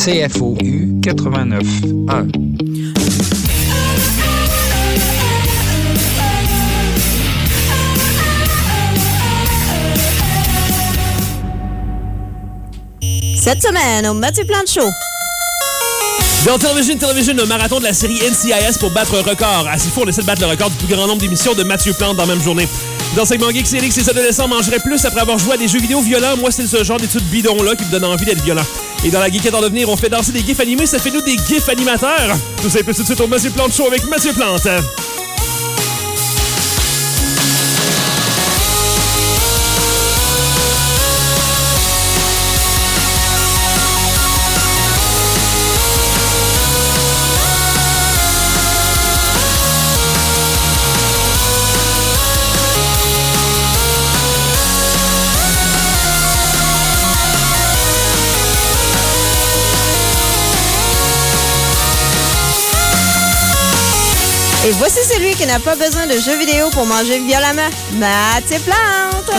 CFOU 89.1. Cette semaine, au Mathieu Plante Show. Dans Television, un marathon de la série NCIS pour battre un record. À 6 fois, on essaie de battre le record du plus grand nombre d'émissions de Mathieu Plante dans la même journée. Dans le segment Geek Célix, les adolescents mangeraient plus après avoir joué à des jeux vidéo violents. Moi, c'est ce genre d'études bidons-là qui me donne envie d'être violent. Et dans la Geekette en devenir, on fait danser des gifs animés, ça fait nous des gifs animateurs. Tout ça et plus tout de suite au Mathieu Plante Show avec Mathieu Plante. Et voici celui qui n'a pas besoin de jeux vidéo pour manger violemment. Mathieu Plante!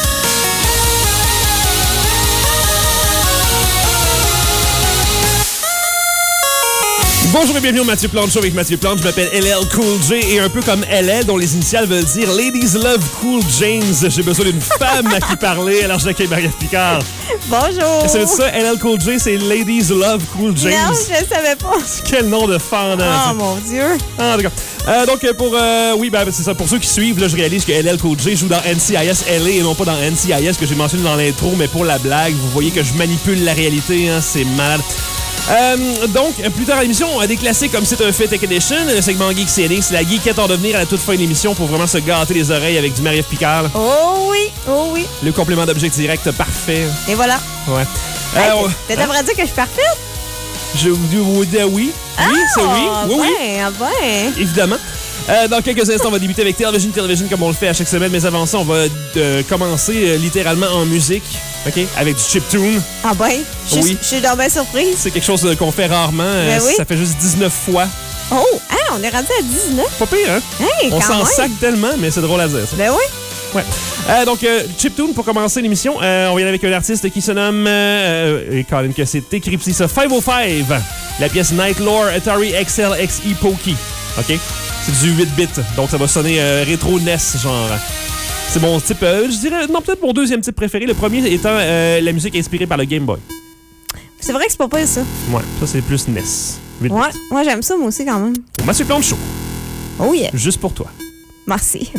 Bonjour et bienvenue au Mathieu Plante Show avec Mathieu Plante. Je m'appelle LL Cool J et un peu comme LL, dont les initiales veulent dire Ladies Love Cool James. J'ai besoin d'une femme à qui parler, alors j'accueille Marie-Ève Picard. Bonjour! Ça veut dire ça, LL Cool J, c'est Ladies Love Cool James. Non, je ne savais pas. Quel nom de fendant. Oh mon Dieu! Ah, d'accord. Donc, c'est ça. Pour ceux qui suivent, là, je réalise que LL Cool J joue dans NCIS LA et non pas dans NCIS que j'ai mentionné dans l'intro, mais pour la blague, vous voyez que je manipule la réalité, hein, c'est malade. Donc, plus tard à l'émission, des classiques comme C'est un fait Tech Edition, le segment Geek CNX, la geekette en devenir à la toute fin de l'émission pour vraiment se gâter les oreilles avec du Marie-Ève Picard. Oh oui, oh oui. Le complément d'objet direct parfait. Et voilà. Ouais. T'es devrais dire que je suis parfaite? Je vous dis oui. Ah, oui, c'est oui. Oui, ben, ben. Évidemment. Dans quelques instants, on va débuter avec Television comme on le fait à chaque semaine. Mais avant ça, on va commencer littéralement en musique, OK? Avec du chiptune. Ah ben, je suis donc bien surprise. C'est quelque chose qu'on fait rarement. Ben oui. Ça fait juste 19 fois. Oh, hein, on est rendu à 19. Pas pire, hein? Hey, on quand s'en même. sac tellement, mais c'est drôle à dire, ça. Ben oui. Ouais. Donc, chiptune pour commencer l'émission. On vient avec un artiste qui se nomme... et Colin, que c'est écrit ici, ça, 505. La pièce Night Lore Atari XL XE Pokey. OK? C'est du 8 bits, donc ça va sonner rétro NES, genre. C'est mon type, je dirais, non, peut-être mon deuxième type préféré. Le premier étant la musique inspirée par le Game Boy. C'est vrai que c'est pas pire, ça. Ouais, ça c'est plus NES. 8 Ouais, bits. moi j'aime ça, moi aussi, quand même. Mathieu Plante Show. Oh yeah. Juste pour toi. Merci.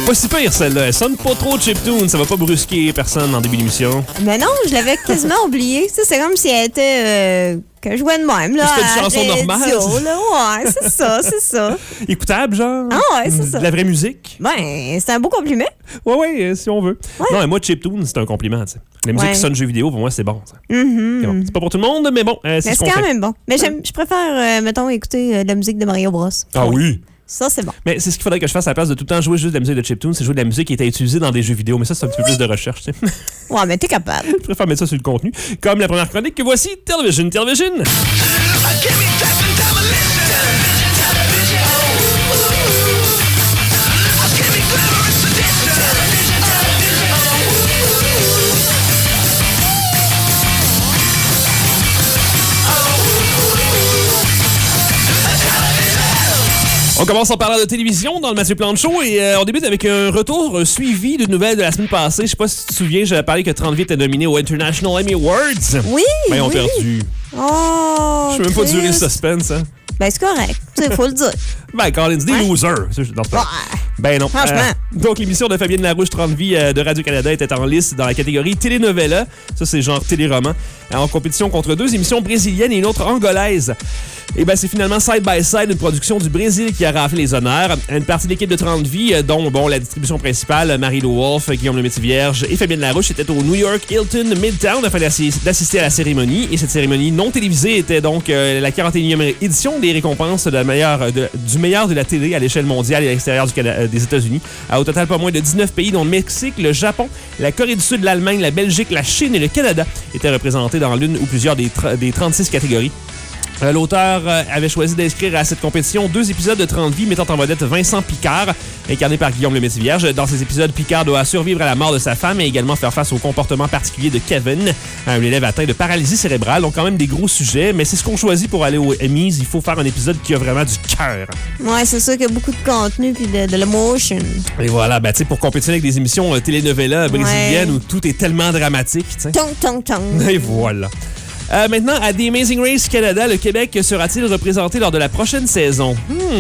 Pas si pire, celle-là. Elle sonne pas trop chiptune. Ça va pas brusquer personne en début d'émission. Mais non, je l'avais quasiment oublié. Ça, c'est comme si elle était... que je jouais de même, là. C'était une chanson normale. Ouais, c'est ça. Écoutable, genre. Ah ouais, c'est ça. De la vraie musique. Ben, c'est un beau compliment. Ouais, si on veut. Ouais. Non, mais moi, chiptune, c'est un compliment, tu sais. La musique qui sonne jeu vidéo, pour moi, c'est bon. Mm-hmm. C'est bon. C'est pas pour tout le monde, mais bon, c'est ce qu'on fait. C'est quand même bon. Mais je préfère, mettons, écouter de la musique de Mario Bros. Ah oui? Ça, c'est bon. Mais c'est ce qu'il faudrait que je fasse à la place de tout le temps jouer juste de la musique de chiptune, c'est jouer de la musique qui était utilisée dans des jeux vidéo. Mais ça, c'est un petit peu plus de recherche, tu sais. Ouais, mais t'es capable. Je préfère mettre ça sur le contenu. Comme la première chronique que voici, Television. On commence en parlant de télévision dans le Mathieu Plante Show et on débute avec un retour suivi d'une nouvelle de la semaine passée. Je sais pas si tu te souviens, j'avais parlé que 30 était nominé aux International Emmy Awards. Oui, Ben, ils ont perdu. Oh, Je peux même pas durer le suspense, hein. Ben, c'est correct. Il faut le dire. Ben, Collins, des losers. Dans ce cas. Ben non. Franchement. Donc, l'émission de Fabienne Larouche, 30 vies de Radio-Canada, était en liste dans la catégorie Telenovela. Ça, c'est genre téléroman. En compétition contre 2 émissions brésiliennes et une autre angolaise. Et ben, c'est finalement Side by Side, une production du Brésil qui a raflé les honneurs. Une partie de l'équipe de 30 vies, dont la distribution principale, Marie-Lou Wolfe, Guillaume Lemaitre-Vierge et Fabienne Larouche, était au New York Hilton Midtown afin d'assister à la cérémonie. Et cette cérémonie non télévisée était donc la 41e édition des récompenses du meilleur de la télé à l'échelle mondiale et à l'extérieur des États-Unis. Au total, pas moins de 19 pays, dont le Mexique, le Japon, la Corée du Sud, l'Allemagne, la Belgique, la Chine et le Canada étaient représentés dans l'une ou plusieurs des 36 catégories. L'auteur avait choisi d'inscrire à cette compétition 2 épisodes de 30 vies mettant en vedette Vincent Picard, incarné par Guillaume Lemaitre-Vierge. Dans ces épisodes, Picard doit survivre à la mort de sa femme et également faire face au comportement particulier de Kevin, un élève atteint de paralysie cérébrale. Donc quand même des gros sujets, mais c'est ce qu'on choisit pour aller aux Emmys. Il faut faire un épisode qui a vraiment du cœur. Ouais, c'est sûr qu'il y a beaucoup de contenu puis de l'emotion. Et voilà, ben tu sais, pour compétitionner avec des émissions télénovelas brésiliennes où tout est tellement dramatique, tu sais. Tong. Et voilà. Maintenant, à The Amazing Race Canada, le Québec sera-t-il représenté lors de la prochaine saison?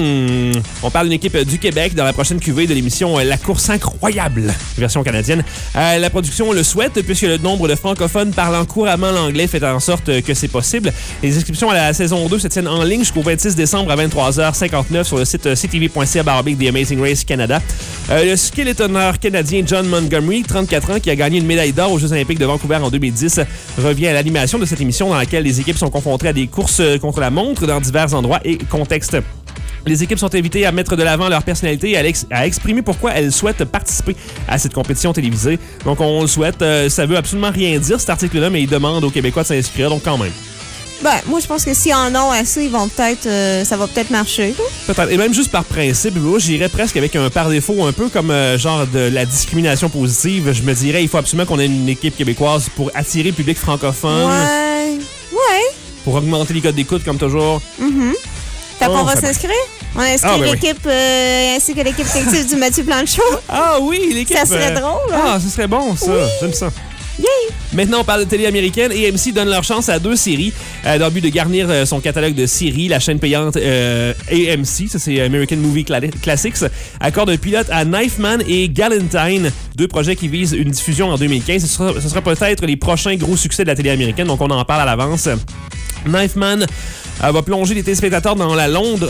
On parle d'une équipe du Québec dans la prochaine cuvée de l'émission La Course Incroyable, version canadienne. La production le souhaite, puisque le nombre de francophones parlant couramment l'anglais fait en sorte que c'est possible. Les inscriptions à la saison 2 se tiennent en ligne jusqu'au 26 décembre à 23h59 sur le site ctv.ca/The Amazing Race Canada. Le skeletonneur canadien John Montgomery, 34 ans, qui a gagné une médaille d'or aux Jeux olympiques de Vancouver en 2010, revient à l'animation de cette émission dans laquelle les équipes sont confrontées à des courses contre la montre dans divers endroits et contextes. Les équipes sont invitées à mettre de l'avant leur personnalité et à exprimer pourquoi elles souhaitent participer à cette compétition télévisée. Donc, on le souhaite. Ça veut absolument rien dire, cet article-là, mais il demande aux Québécois de s'inscrire, donc quand même. Ben, moi, je pense que s'ils en ont assez, ils vont peut-être... ça va peut-être marcher. Peut-être. Et même juste par principe, moi, j'irais presque avec un par défaut, un peu comme genre de la discrimination positive. Je me dirais, il faut absolument qu'on ait une équipe québécoise pour attirer le public francophone. Ouais. Pour augmenter les codes d'écoute, comme toujours. Fait qu'on va s'inscrire? On inscrit l'équipe ainsi que l'équipe collective du Mathieu Plante Show. Ah oui, l'équipe... Ça serait drôle. Hein? Ah, ça serait bon, ça. Oui. J'aime ça. Yeah. Maintenant, on parle de télé américaine et AMC donne leur chance à 2 séries dans le but de garnir son catalogue de séries. La chaîne payante AMC, ça c'est American Movie Classics, accorde un pilote à Knifeman et Galentine, 2 projets qui visent une diffusion en 2015. Ce sera peut-être les prochains gros succès de la télé américaine, donc on en parle à l'avance. Knifeman va plonger les téléspectateurs dans la Londres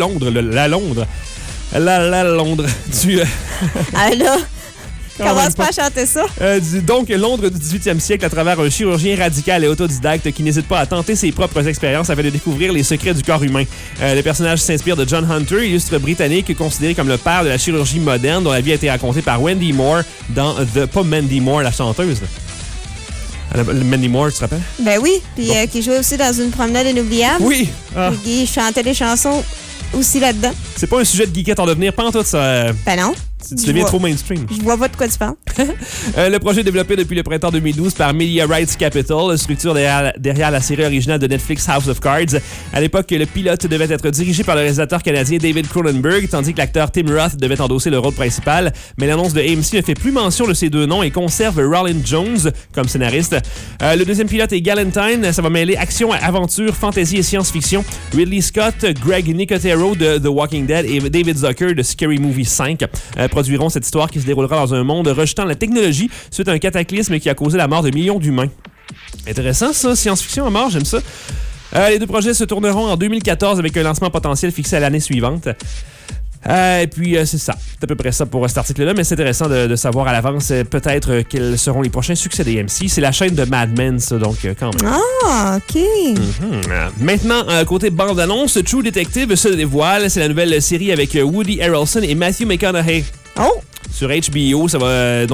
du... Ah là... Commence pas à chanter ça. Donc, Londres du 18e siècle à travers un chirurgien radical et autodidacte qui n'hésite pas à tenter ses propres expériences afin de découvrir les secrets du corps humain. Le personnage s'inspire de John Hunter, illustre britannique considéré comme le père de la chirurgie moderne, dont la vie a été racontée par Wendy Moore dans pas Mandy Moore, la chanteuse. Mandy Moore, tu te rappelles? Ben oui, puis qui jouait aussi dans Une promenade inoubliable. Oui. Il chantait des chansons aussi là-dedans. C'est pas un sujet de geekette en devenir, pas en tout ça. Ben non. Tu deviens trop mainstream. Je vois pas de quoi tu parles. Le projet est développé depuis le printemps 2012 par Media Rights Capital, structure derrière la série originale de Netflix House of Cards. À l'époque, le pilote devait être dirigé par le réalisateur canadien David Cronenberg, tandis que l'acteur Tim Roth devait endosser le rôle principal. Mais l'annonce de AMC ne fait plus mention de ces 2 noms et conserve Rollin Jones comme scénariste. Le deuxième pilote est Galentine. Ça va mêler action, aventure, fantasy et science-fiction. Ridley Scott, Greg Nicotero de The Walking Dead et David Zucker de Scary Movie 5. produiront cette histoire qui se déroulera dans un monde rejetant la technologie suite à un cataclysme qui a causé la mort de millions d'humains. Intéressant ça, science-fiction à mort, j'aime ça. Les deux projets se tourneront en 2014 avec un lancement potentiel fixé à l'année suivante. Et puis, c'est ça. C'est à peu près ça pour cet article-là, mais c'est intéressant de savoir à l'avance peut-être quels seront les prochains succès des AMC. C'est la chaîne de Mad Men, ça, donc quand même. Ah, OK. Maintenant, côté bande-annonce, True Detective se dévoile. C'est la nouvelle série avec Woody Harrelson et Matthew McConaughey. Oh! Sur HBO, ça va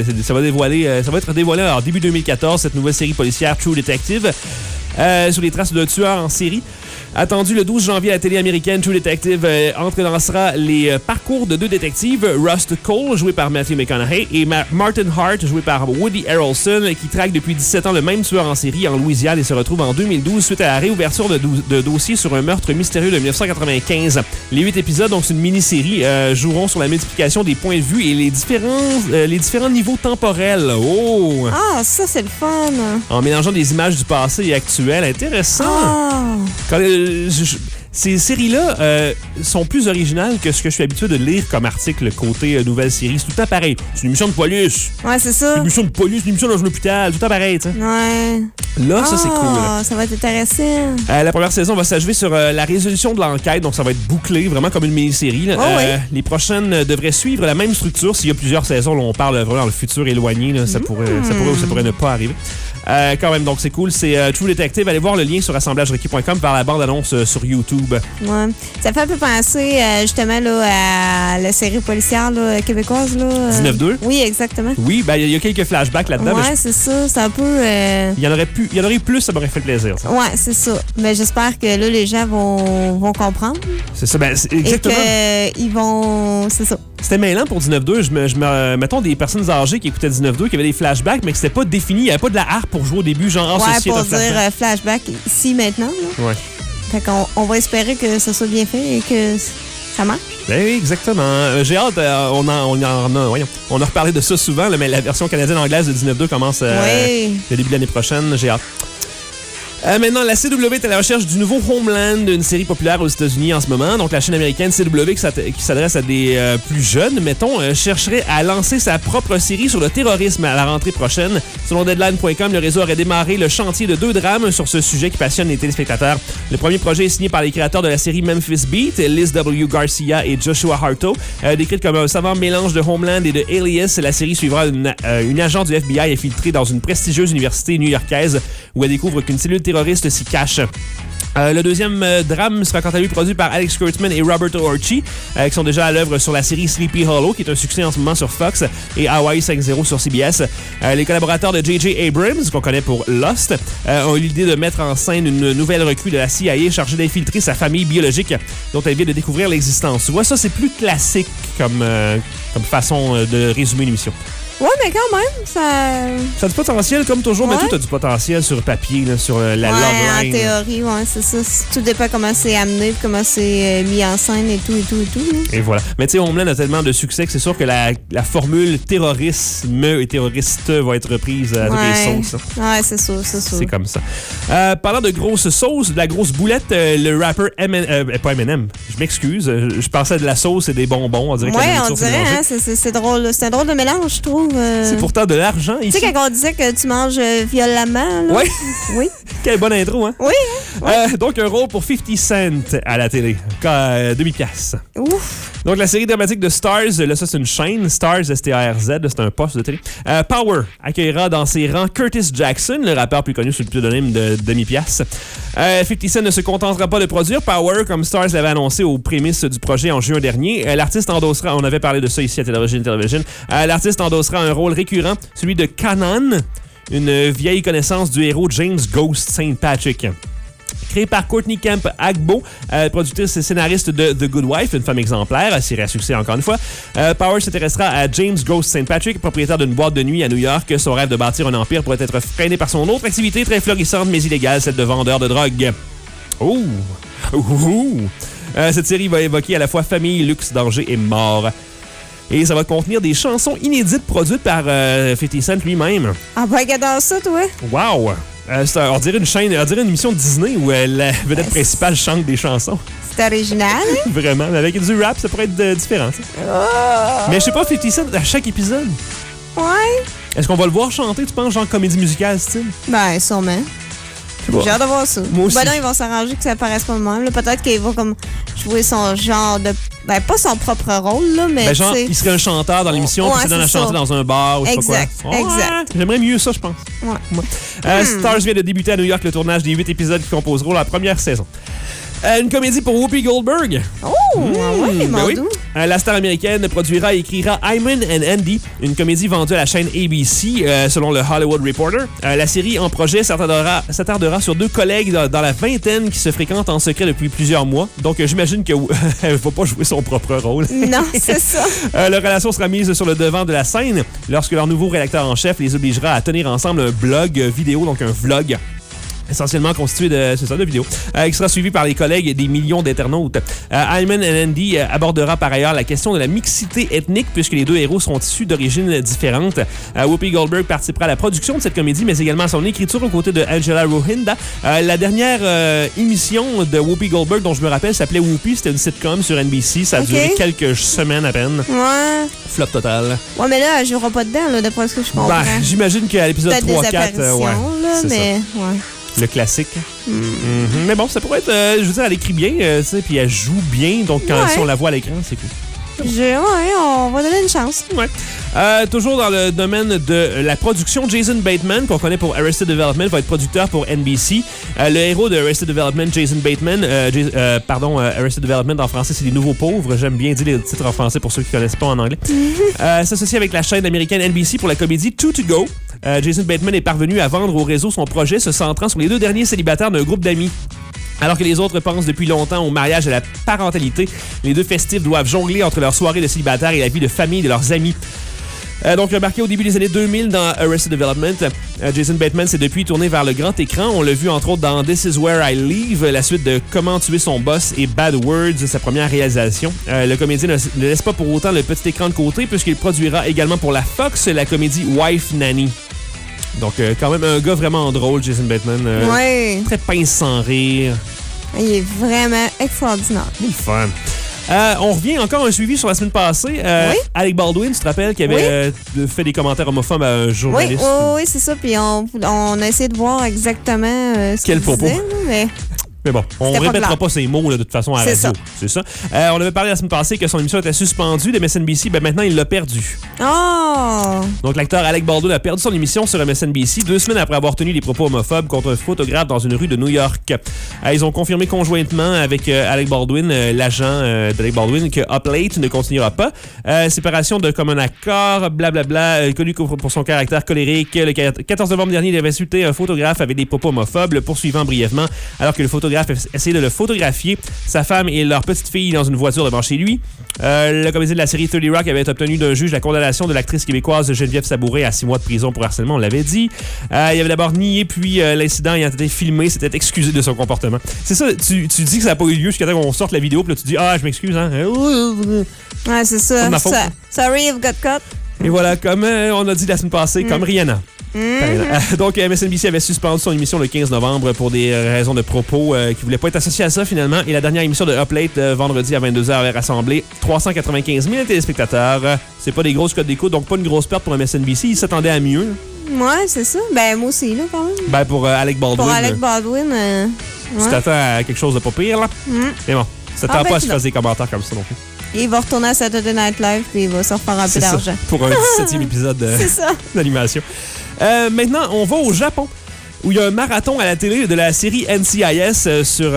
être dévoilé en début 2014, cette nouvelle série policière True Detective, sur les traces d'un tueur en série. Attendu le 12 janvier à la télé américaine, True Detective entrelancera les parcours de deux détectives, Rust Cole, joué par Matthew McConaughey, et Martin Hart, joué par Woody Harrelson, qui traquent depuis 17 ans le même tueur en série en Louisiane et se retrouvent en 2012 suite à la réouverture de dossiers sur un meurtre mystérieux de 1995. Les 8 épisodes, donc c'est une mini-série, joueront sur la multiplication des points de vue et les différents niveaux temporels. Oh! Ah, ça, c'est le fun! En mélangeant des images du passé et actuel. Intéressant! Ah! Ces séries-là sont plus originales que ce que je suis habitué de lire comme article côté nouvelle série. C'est tout le temps pareil. C'est une émission de police. Ouais, c'est ça. Une émission de police, une émission dans un hôpital. Tout le temps pareil, tu sais. Ouais. Là, ça, c'est cool. Ça va être intéressant. La première saison va s'achever sur la résolution de l'enquête. Donc, ça va être bouclé, vraiment comme une mini-série. Oui. Les prochaines devraient suivre la même structure. S'il y a plusieurs saisons, là, on parle vraiment dans le futur éloigné. Là, ça pourrait ou ça pourrait ne pas arriver. Quand même, donc c'est cool. C'est True Detective. Allez voir le lien sur assemblagerequis.com par la bande-annonce sur YouTube. Ouais. Ça fait un peu penser justement là, à la série policière là, québécoise. Là, 19-2? Oui, exactement. Oui, ben il y a quelques flashbacks là-dedans. Ouais, c'est ça. C'est un peu... Il y en aurait eu plus, ça m'aurait fait plaisir. Ça. Ouais, c'est ça. Mais j'espère que là, les gens vont comprendre. C'est ça, ben exactement. Et qu'ils vont... C'est ça. C'était mêlant pour 19-2. Mettons des personnes âgées qui écoutaient 19-2, qui avaient des flashbacks, mais que c'était pas défini. Il n'y avait pas de la harpe pour jouer au début, genre... Ouais, ceci pour est un dire flashback ici, maintenant. Là. Ouais. Fait qu'on va espérer que ça soit bien fait et que ça marche. Ben oui, exactement. J'ai hâte, on a reparlé de ça souvent, là, mais la version canadienne-anglaise de 19-2 commence le début de l'année prochaine. J'ai hâte. Maintenant, la CW est à la recherche du nouveau Homeland, une série populaire aux États-Unis en ce moment. Donc, la chaîne américaine CW, qui s'adresse à des plus jeunes, mettons, chercherait à lancer sa propre série sur le terrorisme à la rentrée prochaine. Selon Deadline.com, le réseau aurait démarré le chantier de 2 drames sur ce sujet qui passionne les téléspectateurs. Le premier projet est signé par les créateurs de la série Memphis Beat, Liz W. Garcia et Joshua Harto. Décrite comme un savant mélange de Homeland et de Alias, la série suivra une agent du FBI infiltrée dans une prestigieuse université new-yorkaise où elle découvre qu'une cellule terroriste s'y cache. Le deuxième drame sera quant à lui produit par Alex Kurtzman et Roberto Orci, qui sont déjà à l'œuvre sur la série Sleepy Hollow, qui est un succès en ce moment sur Fox, et Hawaii 5-0 sur CBS. Les collaborateurs de J.J. Abrams, qu'on connaît pour Lost, ont eu l'idée de mettre en scène une nouvelle recrue de la CIA chargée d'infiltrer sa famille biologique, dont elle vient de découvrir l'existence. Tu vois, ça, c'est plus classique comme façon de résumer l'émission. Ouais, mais quand même, ça a du potentiel, comme toujours, mais tout a du potentiel sur papier, là, sur la logline. En théorie, ouais, c'est ça. Tout dépend comment c'est amené, comment c'est mis en scène et tout. Là. Et voilà. Mais tu sais, Homeland a tellement de succès que c'est sûr que la formule terrorisme et terroriste va être reprise à toutes les sauces. Ouais, c'est sûr. C'est comme ça. Parlant de grosses sauces, de la grosse boulette, le rapper pas Eminem, je m'excuse, je pensais à de la sauce et des bonbons. On dirait on dirait, hein, c'est drôle. C'est un drôle de mélange, je trouve. C'est pourtant de l'argent ici. Tu sais, quand on disait que tu manges violemment. Là. Oui. Quelle bonne intro, hein? Oui. Donc, un rôle pour 50 Cent à la télé. $2,000. Ouf. Donc, la série dramatique de Stars, là, ça, c'est une chaîne. Stars, S-T-A-R-Z, c'est un poste de télé. Power accueillera dans ses rangs Curtis Jackson, le rappeur plus connu sous le pseudonyme de $2,000. 50 Cent ne se contentera pas de produire Power, comme Stars l'avait annoncé aux prémices du projet en juin dernier. L'artiste endossera, on avait parlé de ça ici à Télévision, l'artiste endossera un rôle récurrent, celui de Kanan, une vieille connaissance du héros James Ghost St. Patrick. Créé par Courtney Kemp Agbo, productrice et scénariste de The Good Wife, une femme exemplaire, série à succès encore une fois. Power s'intéressera à James Ghost St. Patrick, propriétaire d'une boîte de nuit à New York. Son rêve de bâtir un empire pourrait être freiné par son autre activité très florissante mais illégale, celle de vendeur de drogue. Cette série va évoquer à la fois famille, luxe, danger et mort. Et ça va contenir des chansons inédites produites par 50 Cent lui-même. Ah, ben, regarde ça, toi. Wow! On dirait une émission de Disney où la vedette principale chante des chansons. C'est original. Hein? Vraiment. Mais avec du rap, ça pourrait être différent. Mais je sais pas, 50 Cent à chaque épisode. Ouais. Est-ce qu'on va le voir chanter, tu penses, genre comédie musicale style? Ben, sûrement. J'ai hâte de voir ça. Moi aussi. Ben non, ils vont s'arranger que ça apparaisse pas de même. Là, peut-être qu'ils vont comme jouer son genre de... Ben, pas son propre rôle, là, mais genre, il serait un chanteur dans l'émission, puis se donne à chanter dans un bar ou je sais pas quoi. Exact. J'aimerais mieux ça, je pense. Ouais. Stars vient de débuter à New York le tournage des 8 épisodes qui composeront la première saison. Une comédie pour Whoopi Goldberg. Ouais, mon doux. La star américaine produira et écrira Hyman and Andy, une comédie vendue à la chaîne ABC, selon le Hollywood Reporter. La série en projet s'attardera sur 2 collègues dans la vingtaine qui se fréquentent en secret depuis plusieurs mois. Donc, j'imagine qu'elle ne va pas jouer son propre rôle. Non, c'est ça. Leur relation sera mise sur le devant de la scène lorsque leur nouveau rédacteur en chef les obligera à tenir ensemble un blog vidéo, donc un vlog. Essentiellement constitué de vidéos, qui sera suivi par les collègues et des millions d'internautes. Hyman and Andy abordera par ailleurs la question de la mixité ethnique, puisque les 2 héros sont issus d'origines différentes. Whoopi Goldberg participera à la production de cette comédie, mais également à son écriture aux côtés de Angela Rohinda. La dernière émission de Whoopi Goldberg, dont je me rappelle, s'appelait Whoopi. C'était une sitcom sur NBC. Ça a duré quelques semaines à peine. Ouais. Flop total. Ouais, mais là, elle jouera pas dedans, là, d'après ce que je comprends. Ben, j'imagine qu'à l'épisode 3-4, ouais. Là, mais ça. Ouais. Le classique. Mais bon, ça pourrait être... je veux dire, elle écrit bien, tu sais, puis elle joue bien. Donc, si on la voit à l'écran, c'est cool. On va donner une chance. Ouais. Toujours dans le domaine de la production, Jason Bateman, qu'on connaît pour Arrested Development, va être producteur pour NBC. Le héros de Arrested Development, Jason Bateman, Arrested Development en français, c'est Les Nouveaux Pauvres. J'aime bien dire les titres en français pour ceux qui ne connaissent pas en anglais. S'associe avec la chaîne américaine NBC pour la comédie Two to Go. Jason Bateman est parvenu à vendre au réseau son projet se centrant sur les 2 derniers célibataires d'un groupe d'amis. Alors que les autres pensent depuis longtemps au mariage et à la parentalité, les 2 festifs doivent jongler entre leur soirée de célibataire et la vie de famille de leurs amis. Donc, remarqué au début des années 2000 dans Arrested Development, Jason Bateman s'est depuis tourné vers le grand écran. On l'a vu entre autres dans This Is Where I Live, la suite de Comment tuer son boss et Bad Words, sa première réalisation. Le comédien ne laisse pas pour autant le petit écran de côté puisqu'il produira également pour la Fox la comédie Wife Nanny. Donc, quand même un gars vraiment drôle, Jason Bateman. Très pince sans rire. Il est vraiment extraordinaire. Il est fun. On revient encore à un suivi sur la semaine passée. Alec Baldwin, tu te rappelles, qui avait fait des commentaires homophobes à un journaliste? Oui, c'est ça. Puis on a essayé de voir exactement ce qu'il disait. Mais bon, on ne répétera pas ces mots là, de toute façon à la radio. C'est ça. On avait parlé la semaine passée que son émission était suspendue de MSNBC. Ben maintenant, il l'a perdue. Oh! Donc, l'acteur Alec Baldwin a perdu son émission sur MSNBC 2 semaines après avoir tenu des propos homophobes contre un photographe dans une rue de New York. Ils ont confirmé conjointement avec Alec Baldwin, l'agent d'Alec Baldwin, que Up Late ne continuera pas. Séparation de commun accord, blablabla, connu pour son caractère colérique. Le 14 novembre dernier, il avait insulté un photographe avec des propos homophobes, le poursuivant brièvement, alors que le photographe essayé de le photographier, sa femme et leur petite fille dans une voiture devant chez lui. Le comédien de la série 30 Rock avait obtenu d'un juge la condamnation de l'actrice québécoise Geneviève Sabouret à 6 mois de prison pour harcèlement, on l'avait dit. Il avait d'abord nié, puis l'incident ayant été filmé, s'était excusé de son comportement. C'est ça, tu dis que ça n'a pas eu lieu jusqu'à temps qu'on sorte la vidéo, puis là tu dis « Ah, je m'excuse, hein? » Ouais, c'est ça. C'est ma faute. Sorry, you've got caught. Et voilà, comme on a dit la semaine passée, comme Rihanna. Donc, MSNBC avait suspendu son émission le 15 novembre pour des raisons de propos qui ne voulaient pas être associées à ça finalement. Et la dernière émission de Up Late, vendredi à 22h, avait rassemblé 395 000 téléspectateurs. C'est pas des grosses codes d'écoute, donc pas une grosse perte pour MSNBC. Ils s'attendaient à mieux. Ouais, c'est ça. Ben, moi aussi, là, quand même. Ben, pour Alec Baldwin. Pour Alec Baldwin, tu t'attends à quelque chose de pas pire, là. Mais bon, ça t'attend pas à se faire des commentaires comme ça non plus. Il va retourner à Saturday Night Live puis il va se refaire un peu d'argent. Pour un 17e épisode d'animation. Maintenant, on va au Japon, où il y a un marathon à la télé de la série NCIS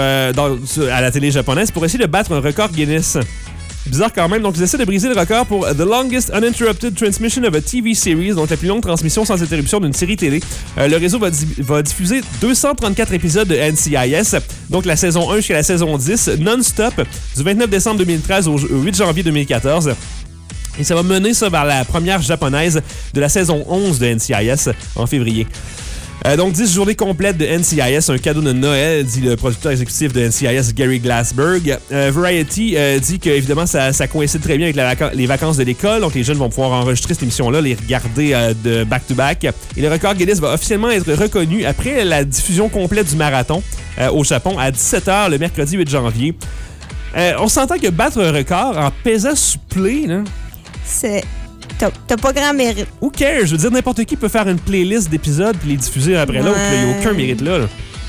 à la télé japonaise pour essayer de battre un record Guinness. Bizarre quand même. Donc, ils essaient de briser le record pour The Longest Uninterrupted Transmission of a TV Series, donc la plus longue transmission sans interruption d'une série télé. Le réseau va diffuser 234 épisodes de NCIS, donc la saison 1 jusqu'à la saison 10, non-stop, du 29 décembre 2013 au 8 janvier 2014. Et ça va mener ça vers la première japonaise de la saison 11 de NCIS en février. Donc, 10 journées complètes de NCIS, un cadeau de Noël, dit le producteur exécutif de NCIS, Gary Glassberg. Variety dit que, évidemment, ça coïncide très bien avec les vacances de l'école. Donc, les jeunes vont pouvoir enregistrer cette émission-là, les regarder de back-to-back. Et le record Guinness va officiellement être reconnu après la diffusion complète du marathon au Japon à 17h le mercredi 8 janvier. On s'entend que battre un record en pesant sur play, là, T'as pas grand mérite. Who cares? Je veux dire, n'importe qui peut faire une playlist d'épisodes puis les diffuser après l'autre. Il n'y a aucun mérite là.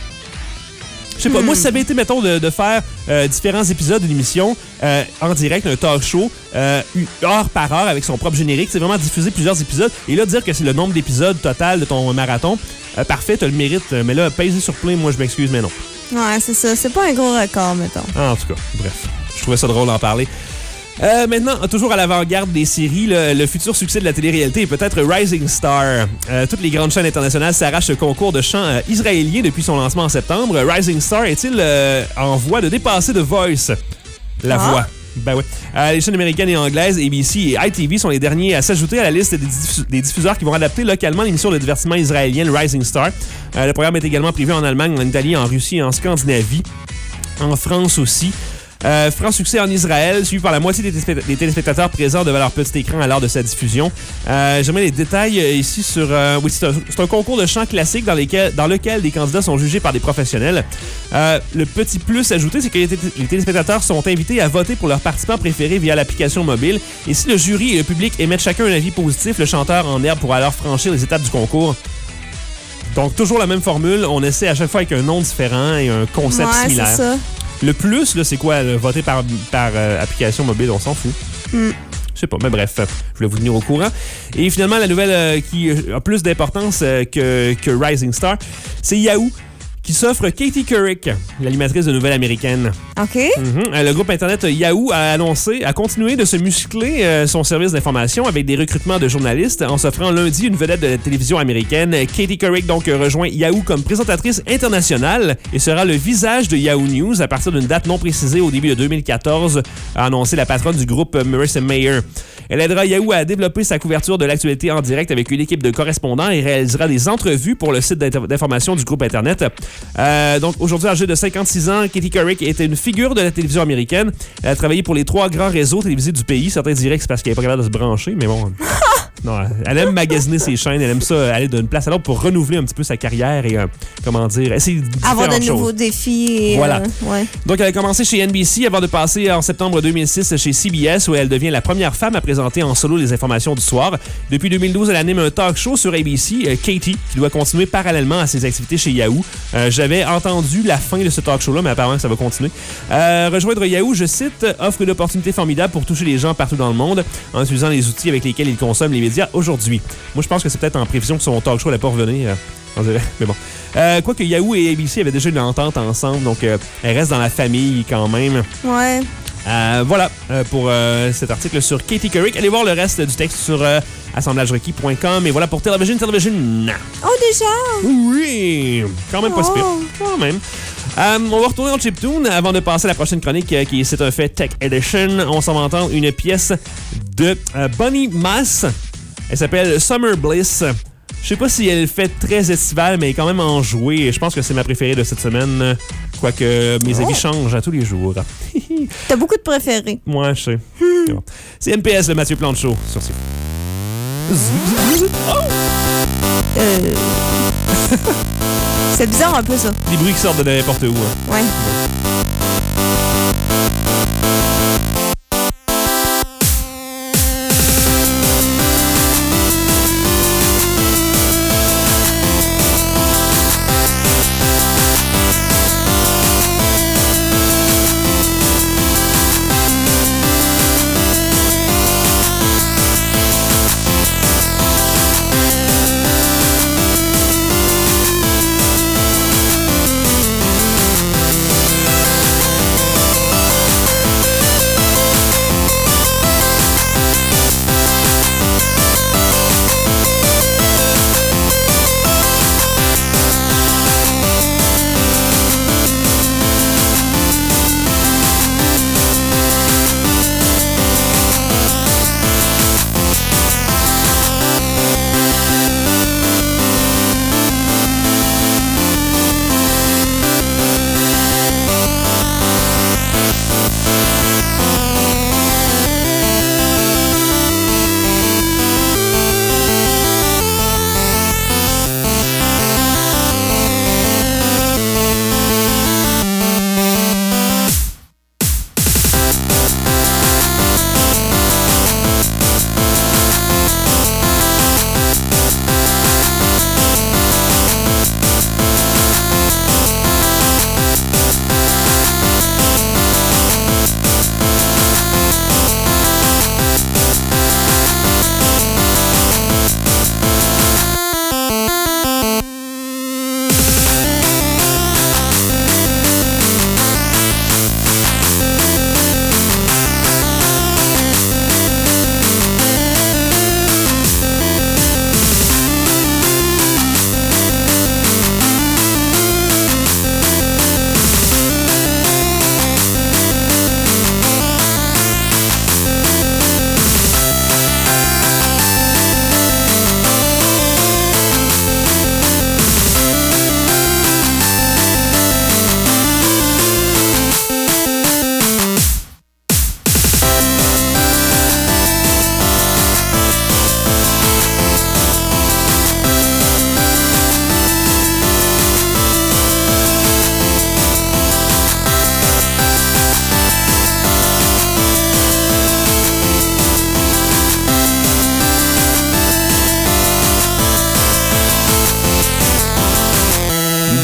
Je sais pas, moi, si ça avait été, mettons, de faire différents épisodes d'une émission en direct, un talk show, heure par heure avec son propre générique, c'est vraiment diffuser plusieurs épisodes. Et là, dire que c'est le nombre d'épisodes total de ton marathon, parfait, t'as le mérite. Mais là, peser sur play, moi, je m'excuse, mais non. Ouais, c'est ça. C'est pas un gros record, mettons. En tout cas, bref. Je trouvais ça drôle d'en parler. Maintenant, toujours à l'avant-garde des séries, le futur succès de la télé-réalité est peut-être Rising Star. Toutes les grandes chaînes internationales s'arrachent ce concours de chant israélien depuis son lancement en septembre. Rising Star est-il en voie de dépasser The Voice? La voix. Ben oui. Les chaînes américaines et anglaises, ABC et ITV sont les derniers à s'ajouter à la liste des diffuseurs qui vont adapter localement l'émission de divertissement israélienne Rising Star. Le programme est également prévu en Allemagne, en Italie, en Russie et en Scandinavie. En France aussi. Franc succès en Israël, suivi par la moitié des téléspectateurs présents devant leur petit écran à l'heure de sa diffusion. J'aimerais les détails ici sur... oui, c'est un concours de chant classique dans lequel des candidats sont jugés par des professionnels. Le petit plus ajouté, c'est que les téléspectateurs sont invités à voter pour leurs participants préférés via l'application mobile. Et si le jury et le public émettent chacun un avis positif, le chanteur en herbe pourra alors franchir les étapes du concours. Donc, toujours la même formule. On essaie à chaque fois avec un nom différent et un concept similaire. C'est ça. Le plus, là, c'est quoi? Voter par application mobile, on s'en fout. Je sais pas, mais bref, je voulais vous tenir au courant. Et finalement, la nouvelle qui a plus d'importance que Rising Star, c'est Yahoo qui s'offre Katie Couric, l'animatrice de nouvelles américaines. OK. Le groupe Internet Yahoo a continué de se muscler son service d'information avec des recrutements de journalistes en s'offrant lundi une vedette de la télévision américaine. Katie Couric donc rejoint Yahoo comme présentatrice internationale et sera le visage de Yahoo News à partir d'une date non précisée au début de 2014, a annoncé la patronne du groupe Marissa Mayer. Elle aidera Yahoo à développer sa couverture de l'actualité en direct avec une équipe de correspondants et réalisera des entrevues pour le site d'information du groupe Internet. Donc, aujourd'hui, âgée de 56 ans, Katie Couric était une figure de la télévision américaine. Elle a travaillé pour les 3 grands réseaux télévisés du pays. Certains diraient que c'est parce qu'elle n'est pas capable de se brancher, mais bon... Non, elle aime magasiner ses chaînes, elle aime ça aller d'une place à l'autre pour renouveler un petit peu sa carrière et, essayer de avoir de nouveaux défis. Voilà. Ouais. Donc, elle a commencé chez NBC avant de passer en septembre 2006 chez CBS où elle devient la première femme à présenter en solo les informations du soir. Depuis 2012, elle anime un talk show sur ABC, Katie, qui doit continuer parallèlement à ses activités chez Yahoo. J'avais entendu la fin de ce talk show-là, mais apparemment ça va continuer. Rejoindre Yahoo, je cite, offre une opportunité formidable pour toucher les gens partout dans le monde en utilisant les outils avec lesquels ils consomment les médias aujourd'hui. Moi, je pense que c'est peut-être en prévision que son talk show n'allait pas revenir. On dirait, mais bon. Quoique Yahoo et ABC avaient déjà une entente ensemble, donc elle reste dans la famille quand même. Ouais. Voilà pour cet article sur Katie Couric. Allez voir le reste du texte sur assemblagerequis.com. Et voilà pour Television. Oh, déjà? Oui! Quand même pas si pire. Quand même. On va retourner en chiptune avant de passer à la prochaine chronique qui est C'est un fait Tech Edition. On s'en va entendre une pièce de Bonnie Mass. Elle s'appelle Summer Bliss. Je sais pas si elle fait très estivale, mais quand même enjouée. Je pense que c'est ma préférée de cette semaine. Quoique mes avis changent à tous les jours. T'as beaucoup de préférés. Moi, je sais. Bon. C'est NPS, le Mathieu Plante Show. Sur ce. C'est bizarre un peu, ça. Des bruits qui sortent de n'importe où. Hein. Ouais.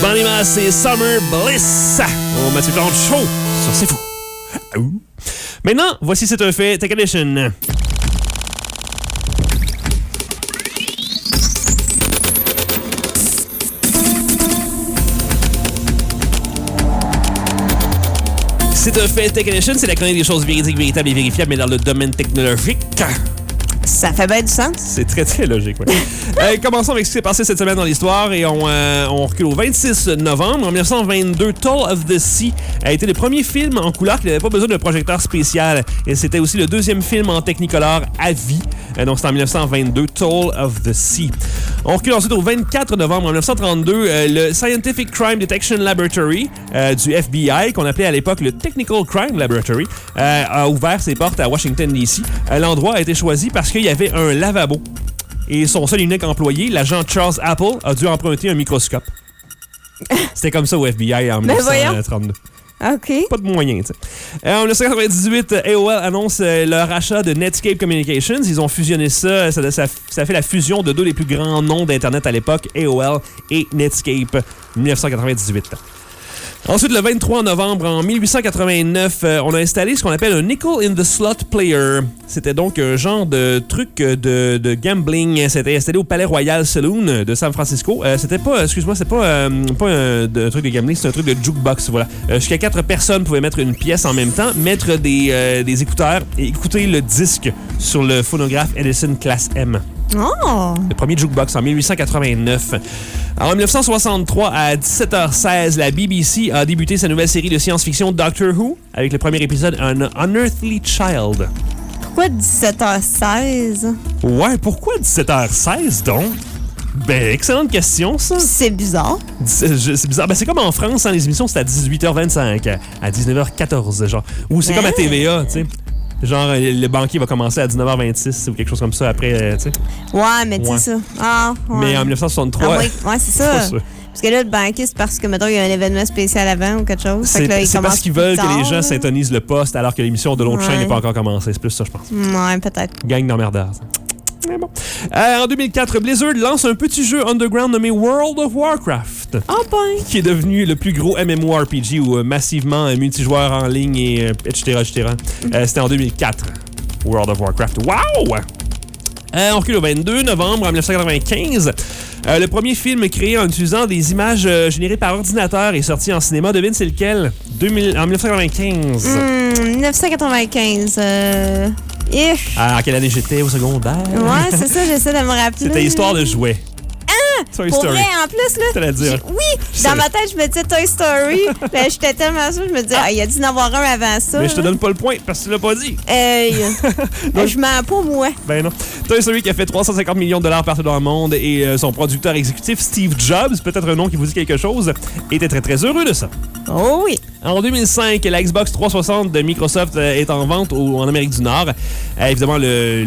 Vanima, c'est Summer Bliss au Mathieu Plante Show sur C'est Fou. Maintenant, voici C'est un fait Tech Edition. C'est un fait Tech Edition, c'est la chronique des choses véridiques, véritables et vérifiables, mais dans le domaine technologique. Ça fait bien du sens. C'est très, très logique, oui. Commençons avec ce qui s'est passé cette semaine dans l'histoire et on recule au 26 novembre. En 1922, Toll of the Sea a été le premier film en couleur qui n'avait pas besoin d'un projecteur spécial. Et c'était aussi le deuxième film en Technicolor à vie. Donc, c'est en 1922, Toll of the Sea. On recule ensuite au 24 novembre 1932, le Scientific Crime Detection Laboratory du FBI, qu'on appelait à l'époque le Technical Crime Laboratory, a ouvert ses portes à Washington, D.C. L'endroit a été choisi parce qu'il y avait un lavabo. Et son seul et unique employé, l'agent Charles Apple, a dû emprunter un microscope. C'était comme ça au FBI en 1932. OK. Pas de moyens, tu sais. En 1998, AOL annonce leur achat de Netscape Communications. Ils ont fusionné ça. Ça fait la fusion de deux des plus grands noms d'Internet à l'époque, AOL et Netscape, 1998. Ensuite, le 23 novembre, en 1889, on a installé ce qu'on appelle un nickel in the slot player. C'était donc un genre de truc de gambling. C'était installé au Palais Royal Saloon de San Francisco. C'était pas, excuse-moi, c'est pas un truc de gambling, c'est un truc de jukebox, voilà. Jusqu'à 4 personnes pouvaient mettre une pièce en même temps, mettre des écouteurs et écouter le disque sur le phonographe Edison Class M. Oh! Le premier jukebox en 1889. En 1963, à 17h16, la BBC a débuté sa nouvelle série de science-fiction Doctor Who avec le premier épisode An Unearthly Child. Pourquoi 17h16? Ouais, pourquoi 17h16 donc? Ben, excellente question, ça. C'est bizarre. C'est bizarre. Ben, c'est comme en France, hein, les émissions, c'est à 18h25, à 19h14, genre. Ou c'est comme à TVA, tu sais. Genre, le banquier va commencer à 19h26 ou quelque chose comme ça après, tu sais. Ouais, mais tu sais ça. Ah, ouais. Mais en 1963... ouais, c'est ça. Parce que là, le banquier, c'est parce que, mettons, il y a un événement spécial avant ou quelque chose. C'est parce qu'ils veulent que les gens s'intonisent le poste alors que l'émission de l'autre chaîne n'est pas encore commencée. C'est plus ça, je pense. Ouais, peut-être. Gang d'emmerdeurs. Mais bon. En 2004, Blizzard lance un petit jeu underground nommé World of Warcraft. Oh ben! Qui est devenu le plus gros MMORPG ou massivement multijoueur en ligne et etc. C'était en 2004. World of Warcraft. Wow! On recule au 22 novembre 1995. Le premier film créé en utilisant des images générées par ordinateur est sorti en cinéma. Devine, c'est lequel? En 1995. 1995. En quelle année j'étais au secondaire? Ouais, c'est ça, j'essaie de me rappeler. C'était Histoire de jouets. Toy Pour Story. vrai, en plus, là. T'allais dire. Oui, dans ma tête, je me disais Toy Story. Ben, j'étais tellement sûre, je me disais, il a dû en avoir un avant ça. Mais je te donne pas le point parce que tu l'as pas dit. Je mens pas, moi. Ben non. Toy Story qui a fait 350 millions de dollars partout dans le monde et son producteur exécutif, Steve Jobs, peut-être un nom qui vous dit quelque chose, était très, très heureux de ça. Oh oui. En 2005, la Xbox 360 de Microsoft est en vente en Amérique du Nord. Évidemment,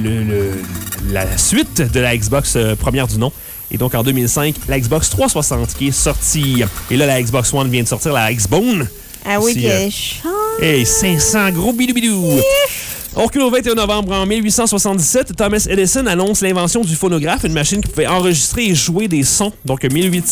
la suite de la Xbox première du nom. Et donc, en 2005, la Xbox 360 qui est sortie. Et là, la Xbox One vient de sortir, la Xbone. Ah oui, qui est chante. Hey, 500 gros bidou-bidou. On recule au 21 novembre en 1877. Thomas Edison annonce l'invention du phonographe, une machine qui pouvait enregistrer et jouer des sons. Donc,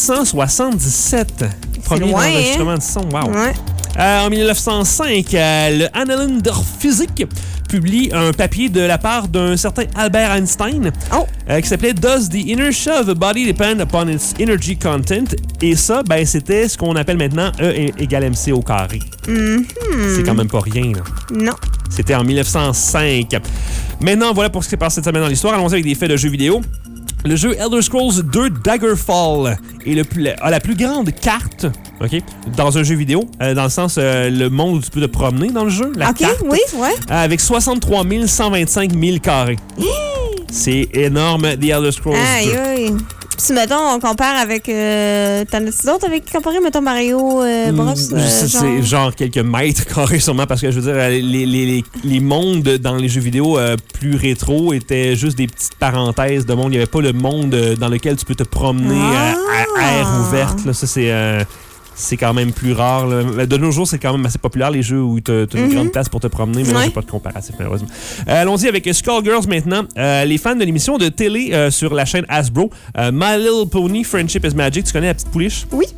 1877. Premier enregistrement de son. Wow. Ouais. En 1905, le Annalen Physik publie un papier de la part d'un certain Albert Einstein qui s'appelait Does the inertia of a body depend upon its energy content? Et ça, ben, c'était ce qu'on appelle maintenant E égale MC au carré. C'est quand même pas rien, là. Non. C'était en 1905. Maintenant, voilà pour ce qui s'est passé cette semaine dans l'histoire. Allons-y avec des faits de jeux vidéo. Le jeu Elder Scrolls 2 Daggerfall a la plus grande carte, OK, dans un jeu vidéo, dans le sens le monde où tu peux te promener dans le jeu, la carte, oui, ouais. Avec 63 125 000 carrés. C'est énorme, The Elder Scrolls 2. Aïe. Si, mettons, on compare avec... T'en as-tu d'autres avec qui comparer, mettons, Mario Bros? C'est genre quelques mètres carrés sûrement, parce que je veux dire, les mondes dans les jeux vidéo plus rétro étaient juste des petites parenthèses de monde. Il n'y avait pas le monde dans lequel tu peux te promener à air ouverte. Là. Ça, c'est quand même plus rare. Là. De nos jours, c'est quand même assez populaire, les jeux où tu as une grande place pour te promener, mais là, j'ai pas de comparatif, malheureusement. Allons-y avec Skullgirls maintenant. Les fans de l'émission de télé sur la chaîne Hasbro, My Little Pony, Friendship is Magic. Tu connais la petite pouliche? Oui.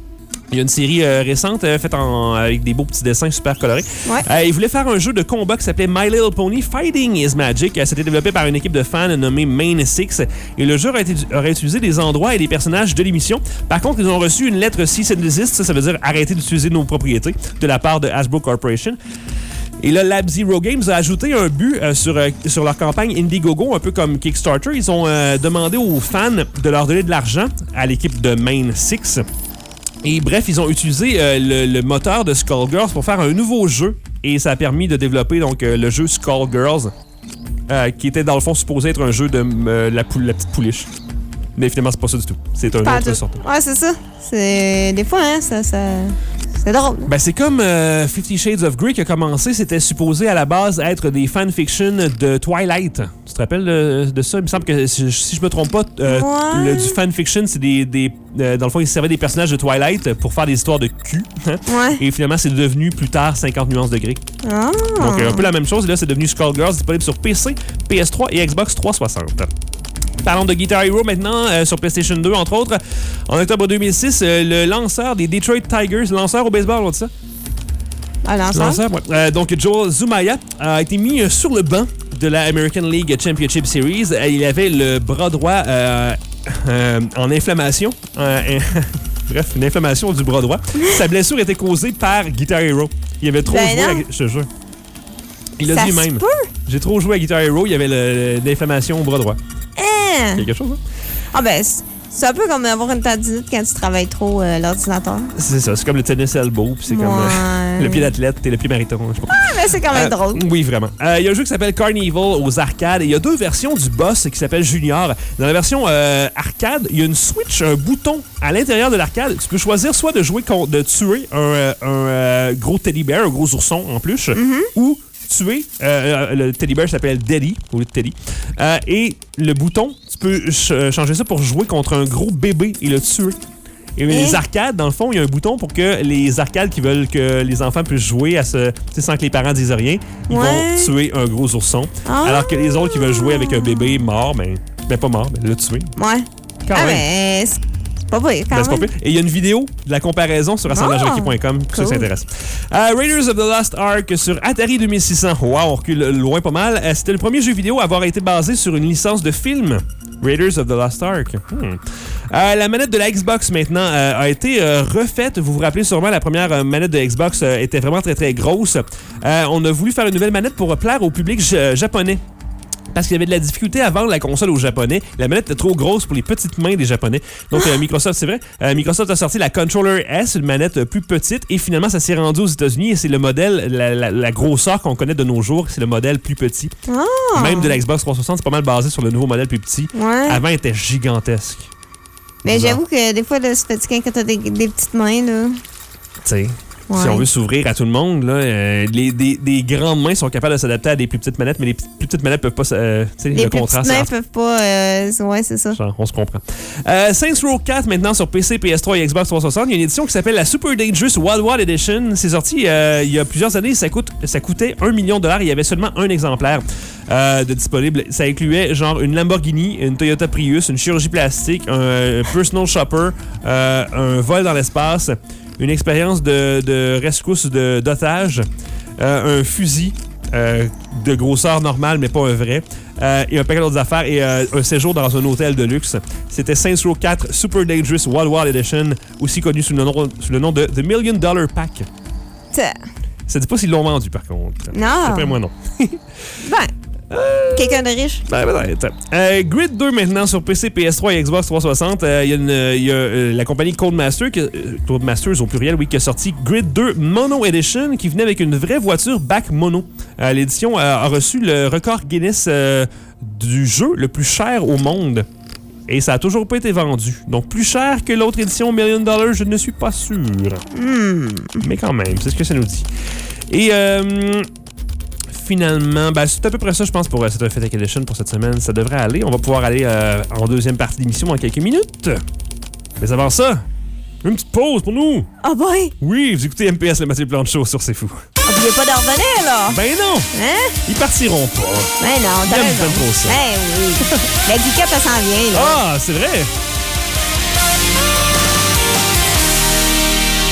Il y a une série récente faite avec des beaux petits dessins super colorés. Ouais. Il voulait faire un jeu de combat qui s'appelait My Little Pony Fighting is Magic. C'était développé par une équipe de fans nommée Main 6. Et le jeu aurait utilisé des endroits et des personnages de l'émission. Par contre, ils ont reçu une lettre cease and desist. Ça veut dire arrêter d'utiliser nos propriétés de la part de Hasbro Corporation. Et là, Lab Zero Games a ajouté un but sur leur campagne Indiegogo, un peu comme Kickstarter. Ils ont demandé aux fans de leur donner de l'argent à l'équipe de Main 6. Et bref, ils ont utilisé le moteur de Skullgirls pour faire un nouveau jeu. Et ça a permis de développer donc le jeu Skullgirls, qui était dans le fond supposé être un jeu de la petite pouliche. Mais finalement, c'est pas ça du tout. C'est un autre sorte. Ouais, c'est ça. Des fois, hein, c'est drôle. Ben, c'est comme 50 Shades of Grey qui a commencé. C'était supposé à la base être des fanfictions de Twilight. Tu te rappelles de ça? Il me semble que, si je me trompe pas, du fanfiction, c'est dans le fond, ils servaient des personnages de Twilight pour faire des histoires de cul. Ouais. Et finalement, c'est devenu plus tard 50 nuances de gris. Ah. Donc, un peu la même chose. Et là, c'est devenu Skullgirls, disponible sur PC, PS3 et Xbox 360. Parlons de Guitar Hero maintenant, sur PlayStation 2, entre autres. En octobre 2006, le lanceur des Detroit Tigers, lanceur au baseball, on dit ça? Ah, lanceur? Ouais. Donc, Joel Zumaya a été mis sur le banc de la American League Championship Series. Il avait le bras droit en inflammation. Bref, une inflammation du bras droit. Sa blessure était causée par Guitar Hero. Il avait trop joué je te jure. Il a dit même. J'ai trop joué à Guitar Hero, il y avait l'inflammation au bras droit. Quelque chose, hein? Ah ben, c'est un peu comme avoir une tendinite quand tu travailles trop l'ordinateur. C'est ça, c'est comme le tennis elbow, puis c'est comme le pied d'athlète et le pied marathon. Mais c'est quand même drôle. Oui, vraiment. Il y a un jeu qui s'appelle Carnival aux arcades et il y a deux versions du boss qui s'appelle Junior. Dans la version arcade, il y a une switch, un bouton à l'intérieur de l'arcade. Tu peux choisir soit de tuer un gros teddy bear, un gros ourson en peluche, ou tuer, le teddy bear s'appelle Daddy, au lieu de Teddy. Et le bouton, tu peux changer ça pour jouer contre un gros bébé et le tuer. Et les arcades, dans le fond, il y a un bouton pour que les arcades qui veulent que les enfants puissent jouer sans que les parents disent rien, ils vont tuer un gros ourson. Alors que les autres qui veulent jouer avec un bébé mort, ben pas mort, mais le tuer. Ouais. Quand même. Mais c'est pas pire, quand même. C'est pas pire. Et il y a une vidéo de la comparaison sur assemblagerequis.com pour ceux qui s'intéressent. Raiders of the Lost Ark sur Atari 2600. Wow, on recule loin pas mal. C'était le premier jeu vidéo à avoir été basé sur une licence de film. Raiders of the Lost Ark. La manette de la Xbox, maintenant, a été refaite. Vous vous rappelez sûrement, la première manette de Xbox était vraiment très, très grosse. On a voulu faire une nouvelle manette pour plaire au public japonais. Parce qu'il y avait de la difficulté à vendre la console aux Japonais. La manette était trop grosse pour les petites mains des Japonais. Donc, Microsoft, c'est vrai, Microsoft a sorti la Controller S, une manette plus petite, et finalement, ça s'est rendu aux États-Unis, et c'est le modèle, la grosseur qu'on connaît de nos jours, c'est le modèle plus petit. Même de la Xbox 360, c'est pas mal basé sur le nouveau modèle plus petit. Avant, il était gigantesque. Mais j'avoue que des fois, c'est fatigant quand t'as des petites mains, là. Tu sais. Si on veut s'ouvrir à tout le monde, là, des grandes mains sont capables de s'adapter à des plus petites manettes, mais les plus petites manettes peuvent pas. Les plus petites mains peuvent pas. Ouais, c'est ça. Genre, on se comprend. Saints Row 4 maintenant sur PC, PS3 et Xbox 360. Il y a une édition qui s'appelle la Super Dangerous Wild Wild Edition. C'est sorti il y a plusieurs années. Ça coûtait $1 million. Il y avait seulement un exemplaire de disponible. Ça incluait genre une Lamborghini, une Toyota Prius, une chirurgie plastique, un personal shopper, un vol dans l'espace, une expérience de rescousse d'otages, un fusil de grosseur normale, mais pas un vrai, et un paquet d'autres affaires, et un séjour dans un hôtel de luxe. C'était Saints Row 4 Super Dangerous Wild Wild Edition, aussi connu sous le nom de The $1 Million Pack. Ça dit pas s'ils l'ont vendu, par contre. Non. D'après moi, non. Quelqu'un de riche? Grid 2 maintenant sur PC, PS3 et Xbox 360. Il y a la compagnie Codemasters au pluriel, qui a sorti Grid 2 Mono Edition qui venait avec une vraie voiture back mono. L'édition a reçu le record Guinness du jeu le plus cher au monde. Et ça a toujours pas été vendu. Donc plus cher que l'autre édition $1 Million, je ne suis pas sûr. Mais quand même, c'est ce que ça nous dit. Et finalement, c'est à peu près ça, je pense, pour cette Fête Edition pour cette semaine. Ça devrait aller. On va pouvoir aller en deuxième partie d'émission dans quelques minutes. Mais avant ça, une petite pause pour nous. Oh boy! Oui, vous écoutez MPS, le Mathieu Plante Show sur C'est Fou. N'oubliez pas d'en revenir, là! Ben non! Hein? Ils partiront pas. Ben non, t'as raison. Trop ça. Ben oui. La geekette, elle s'en vient, là. Ah, c'est vrai!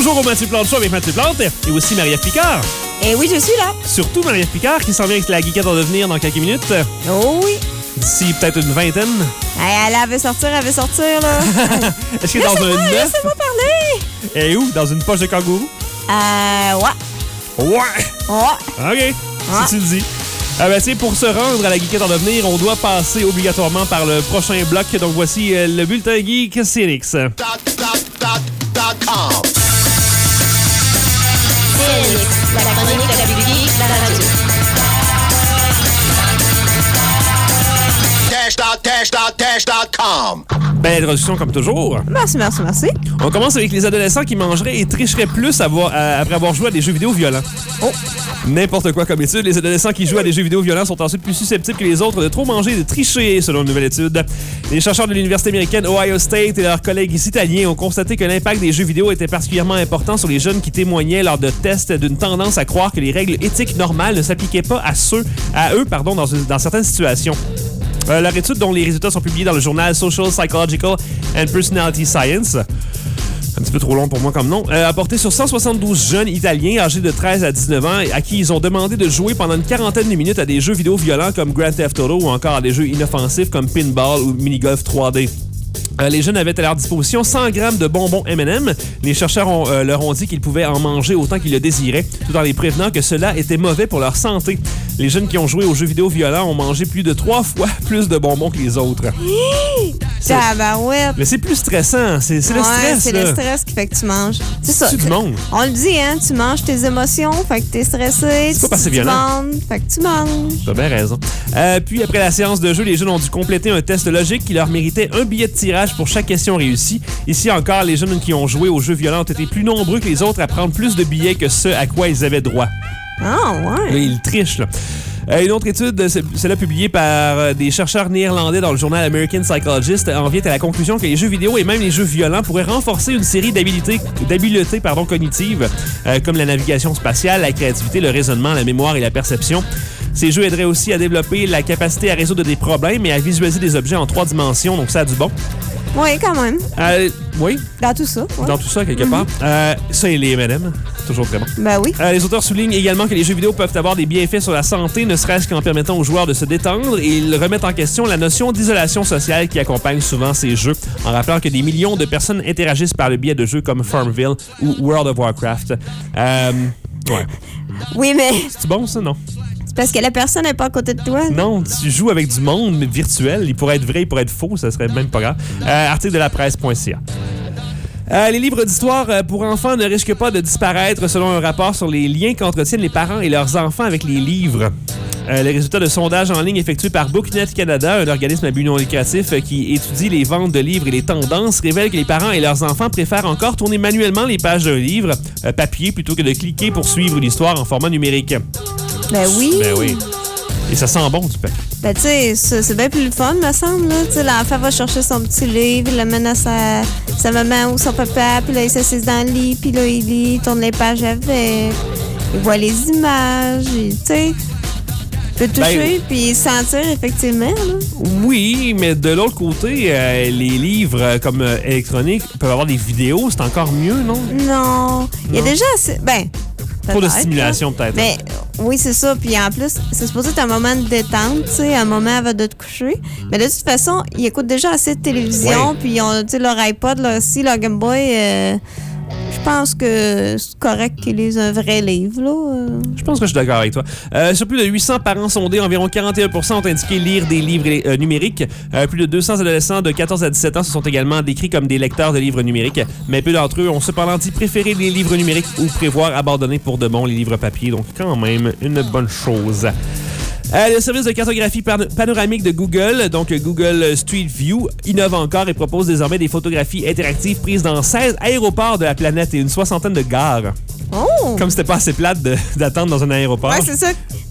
Toujours au Mathieu Plante Show avec Mathieu Plante et aussi Marie-Ève Picard. Et oui, je suis là. Surtout Marie-Ève Picard qui s'en vient avec la geekette en devenir dans quelques minutes. Oh oui. D'ici peut-être une vingtaine. Elle veut sortir, là. Est-ce que dans un œuf? Laissez-moi parler. Et où? Dans une poche de kangourou? Ouais. Ouais. Ouais. OK. Si tu le dis. Pour se rendre à la geekette en devenir, on doit passer obligatoirement par le prochain bloc. Donc voici le bulletin geek Célix. La chronique de la Bible geek, la radio. Dash.com. Belle introduction comme toujours. Merci. On commence avec les adolescents qui mangeraient et tricheraient plus après avoir joué à des jeux vidéo violents. Oh! N'importe quoi comme étude, les adolescents qui jouent à des jeux vidéo violents sont ensuite plus susceptibles que les autres de trop manger et de tricher, selon une nouvelle étude. Les chercheurs de l'université américaine Ohio State et leurs collègues italiens ont constaté que l'impact des jeux vidéo était particulièrement important sur les jeunes qui témoignaient lors de tests d'une tendance à croire que les règles éthiques normales ne s'appliquaient pas à eux, dans certaines situations. Leur étude, dont les résultats sont publiés dans le journal Social, Psychological and Personality Science, un petit peu trop long pour moi comme nom, a porté sur 172 jeunes Italiens âgés de 13 à 19 ans à qui ils ont demandé de jouer pendant une quarantaine de minutes à des jeux vidéo violents comme Grand Theft Auto ou encore à des jeux inoffensifs comme Pinball ou Minigolf 3D. Les jeunes avaient à leur disposition 100 grammes de bonbons M&M. Les chercheurs leur ont dit qu'ils pouvaient en manger autant qu'ils le désiraient, tout en les prévenant que cela était mauvais pour leur santé. Les jeunes qui ont joué aux jeux vidéo violents ont mangé plus de 3 fois plus de bonbons que les autres. Tabarouette. Mais c'est plus stressant. C'est le stress. C'est le stress qui fait que tu manges. C'est ça. C'est du monde. On le dit, hein? Tu manges tes émotions, fait que t'es stressé. C'est pas parce que c'est violent. Fait que tu manges. T'as bien raison. Puis, après la séance de jeu, les jeunes ont dû compléter un test logique qui leur méritait un billet de tirage pour chaque question réussie. Ici encore, les jeunes qui ont joué aux jeux violents ont été plus nombreux que les autres à prendre plus de billets que ceux à quoi ils avaient droit. Ah, ouais. Là, ils trichent, là. Une autre étude, celle-là publiée par des chercheurs néerlandais dans le journal American Psychologist, en vient à la conclusion que les jeux vidéo et même les jeux violents pourraient renforcer une série d'habiletés cognitives, comme la navigation spatiale, la créativité, le raisonnement, la mémoire et la perception. Ces jeux aideraient aussi à développer la capacité à résoudre des problèmes et à visualiser des objets en 3 dimensions, donc ça a du bon. Oui, quand même. Oui. Dans tout ça. Ouais. Dans tout ça, quelque part. Ça et les M&M, toujours très bon. Ben oui. Les auteurs soulignent également que les jeux vidéo peuvent avoir des bienfaits sur la santé, ne serait-ce qu'en permettant aux joueurs de se détendre, et ils remettent en question la notion d'isolation sociale qui accompagne souvent ces jeux, en rappelant que des millions de personnes interagissent par le biais de jeux comme Farmville ou World of Warcraft. Ouais. Oui, mais... C'est bon, ça, non? Parce que la personne n'est pas à côté de toi. Non, tu joues avec du monde mais virtuel. Il pourrait être vrai, il pourrait être faux, ça serait même pas grave. Article de la presse.ca. Les livres d'histoire pour enfants ne risquent pas de disparaître selon un rapport sur les liens qu'entretiennent les parents et leurs enfants avec les livres. Les résultats de sondages en ligne effectués par BookNet Canada, un organisme à but non lucratif qui étudie les ventes de livres et les tendances, révèlent que les parents et leurs enfants préfèrent encore tourner manuellement les pages d'un livre papier plutôt que de cliquer pour suivre l'histoire en format numérique. Ben oui. Ben oui. Et ça sent bon, du papier. Ben, tu sais, c'est bien plus le fun, me semble. Tu sais, l'enfant va chercher son petit livre, il l'amène à sa maman ou son papa, puis là, il s'assied dans le lit, puis là, il lit, il tourne les pages avec. Il voit les images, tu sais. Il peut toucher, puis sentir, effectivement. Là. Oui, mais de l'autre côté, les livres comme électroniques peuvent avoir des vidéos, c'est encore mieux, non? Non. Il y a déjà assez... Ben... Trop de stimulation, peut-être. Mais oui, c'est ça. Puis en plus, c'est supposé être un moment de détente, tu sais, un moment avant de te coucher. Mais de toute façon, ils écoutent déjà assez de télévision. Puis ils ont, tu sais, leur iPod, leur Game Boy. Je pense que c'est correct qu'ils lisent un vrai livre, là. Je pense que je suis d'accord avec toi. Sur plus de 800 parents sondés, environ 41% ont indiqué lire des livres numériques. Plus de 200 adolescents de 14 à 17 ans se sont également décrits comme des lecteurs de livres numériques. Mais peu d'entre eux ont cependant dit préférer les livres numériques ou prévoir abandonner pour de bon les livres papier. Donc, quand même, une bonne chose. Le service de cartographie panoramique de Google, donc Google Street View, innove encore et propose désormais des photographies interactives prises dans 16 aéroports de la planète et une 60aine de gares. Oh! Comme c'était pas assez plate d'attendre dans un aéroport. Ouais, c'est ça.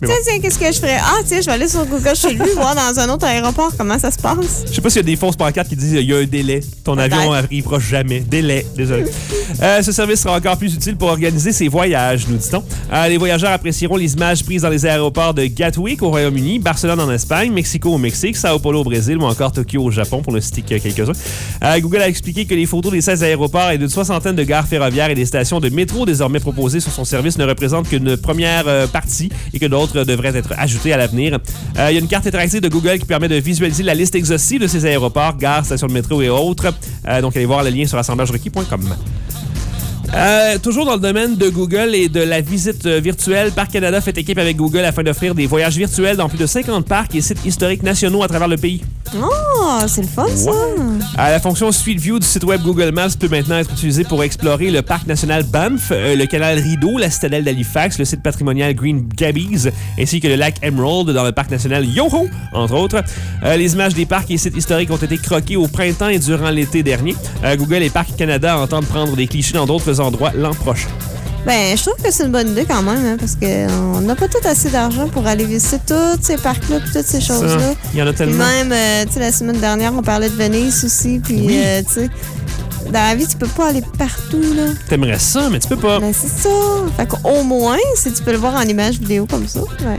Mais bon. Tiens, qu'est-ce que je ferais? Ah, tiens, je vais aller sur Google chez lui, voir dans un autre aéroport comment ça se passe. Je sais pas s'il y a des fausses pancartes qui disent il y a un délai. Ton avion n'arrivera jamais. Délai, désolé. Ce service sera encore plus utile pour organiser ses voyages, nous dit-on. Les voyageurs apprécieront les images prises dans les aéroports de Gatwick au Royaume-Uni, Barcelone en Espagne, Mexico au Mexique, Sao Paulo au Brésil ou encore Tokyo au Japon, pour ne citer que quelques-uns. Google a expliqué que les photos des 16 aéroports et d'une 60aine de gares ferroviaires et des stations de métro désormais proposées sur son service ne représentent qu'une première partie et que d'autres devraient être ajoutées à l'avenir. Il y a une carte interactive de Google qui permet de visualiser la liste exhaustive de ces aéroports, gares, stations de métro et autres. Donc, allez voir le lien sur assemblagerequis.com. Toujours dans le domaine de Google et de la visite virtuelle, Parc Canada fait équipe avec Google afin d'offrir des voyages virtuels dans plus de 50 parcs et sites historiques nationaux à travers le pays. Oh, c'est le fun, ça! La fonction Street View du site web Google Maps peut maintenant être utilisée pour explorer le parc national Banff, le canal Rideau, la citadelle d'Halifax, le site patrimonial Green Gables, ainsi que le lac Emerald dans le parc national Yoho, entre autres. Les images des parcs et sites historiques ont été croquées au printemps et durant l'été dernier. Google et Parc Canada entendent prendre des clichés dans d'autres endroits l'an prochain. Ben, je trouve que c'est une bonne idée quand même, hein, parce qu'on n'a pas tout assez d'argent pour aller visiter tous ces parcs-là et toutes ces choses-là. Il y en a tellement. Puis même, tu sais, la semaine dernière, on parlait de Venise aussi, puis, oui. tu sais, dans la vie, tu peux pas aller partout, là. T'aimerais ça, mais tu peux pas. Ben, c'est ça. Fait qu'au moins, si tu peux le voir en image vidéo comme ça, ouais.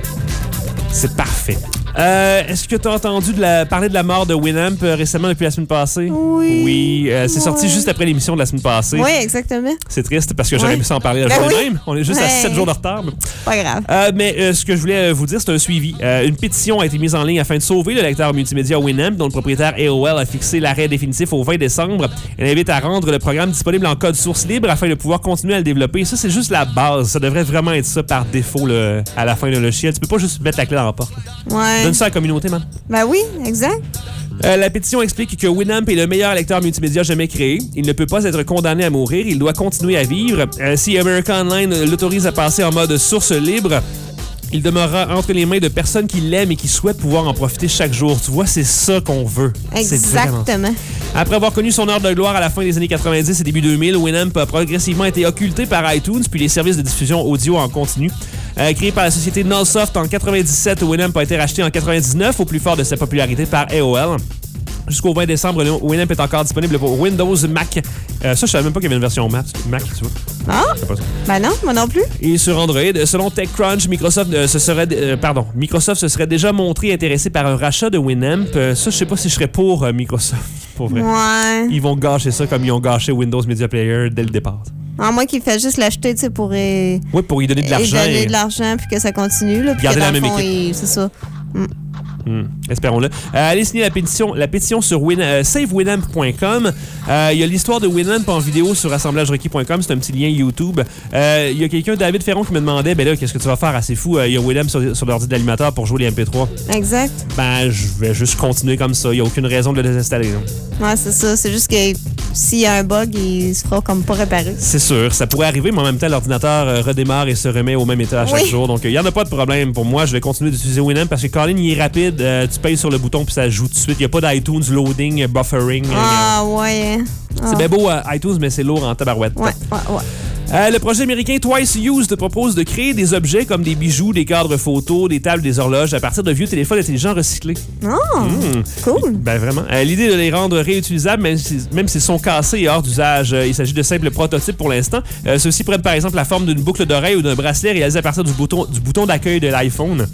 C'est parfait. Est-ce que tu as entendu parler de la mort de Winamp récemment depuis la semaine passée? Oui. Oui, c'est sorti juste après l'émission de la semaine passée. Oui, exactement. C'est triste parce que j'aurais aimé ça en parler la Ben journée oui. même. On est juste à 7 jours de retard. Mais... Pas grave. Mais ce que je voulais vous dire, c'est un suivi. Une pétition a été mise en ligne afin de sauver le lecteur multimédia Winamp, dont le propriétaire AOL a fixé l'arrêt définitif au 20 décembre. Elle invite à rendre le programme disponible en code source libre afin de pouvoir continuer à le développer. Ça, c'est juste la base. Ça devrait vraiment être ça par défaut à la fin d'un logiciel. Tu peux pas juste mettre la clé dans la porte. Ouais. Donne ça à la communauté, man. Ben oui, exact. La pétition explique que Winamp est le meilleur lecteur multimédia jamais créé. Il ne peut pas être condamné à mourir. Il doit continuer à vivre. Si American Online l'autorise à passer en mode source libre, il demeurera entre les mains de personnes qui l'aiment et qui souhaitent pouvoir en profiter chaque jour. Tu vois, c'est ça qu'on veut. Exactement. Après avoir connu son heure de gloire à la fin des années 90 et début 2000, Winamp a progressivement été occulté par iTunes puis les services de diffusion audio en continu. Créé par la société Nullsoft en 97, Winamp a été racheté en 99 au plus fort de sa popularité par AOL. Jusqu'au 20 décembre, Winamp est encore disponible pour Windows, Mac. Ça, je savais même pas qu'il y avait une version Mac, tu vois. Ah? Ben non, moi non plus. Et sur Android, selon TechCrunch, Microsoft se serait déjà montré intéressé par un rachat de Winamp. Ça, je sais pas si je serais pour Microsoft, pour vrai. Ouais. Ils vont gâcher ça comme ils ont gâché Windows Media Player dès le départ. À moins qu'il fait juste l'acheter, tu sais, pour... Oui, pour y donner de l'argent. Donner de l'argent, puis que ça continue, là. Puis garder que dans la le même fond, équipe. c'est ça. Espérons-le. Allez signer la pétition sur savewinamp.com. Il y a l'histoire de Winamp en vidéo sur assemblagerequis.com. C'est un petit lien YouTube. Il y a quelqu'un, David Ferron, qui me demandait, ben là, qu'est-ce que tu vas faire? C'est fou. Il y a Winamp sur l'ordi de l'animateur pour jouer les MP3. Exact. Ben, je vais juste continuer comme ça. Il n'y a aucune raison de le désinstaller. Non? Ouais, c'est ça. C'est juste que s'il y a un bug, il se fera comme pas réparé. C'est sûr. Ça pourrait arriver, mais en même temps, l'ordinateur redémarre et se remet au même état à chaque jour. Donc, il n'y en a pas de problème pour moi. Je vais continuer d'utiliser Winamp parce que Colin, il est rapide. Tu payes sur le bouton puis ça joue tout de suite. Il n'y a pas d'iTunes loading, buffering. Ah, ouais. C'est bien beau iTunes, mais c'est lourd en tabarouette. Ouais. Le projet américain Twice Used propose de créer des objets comme des bijoux, des cadres photos, des tables, des horloges à partir de vieux téléphones intelligents recyclés. Oh, cool. Ben vraiment. L'idée de les rendre réutilisables, même s'ils sont cassés et hors d'usage. Il s'agit de simples prototypes pour l'instant. Ceux-ci prennent par exemple la forme d'une boucle d'oreille ou d'un bracelet réalisé à partir du bouton d'accueil de l'iPhone.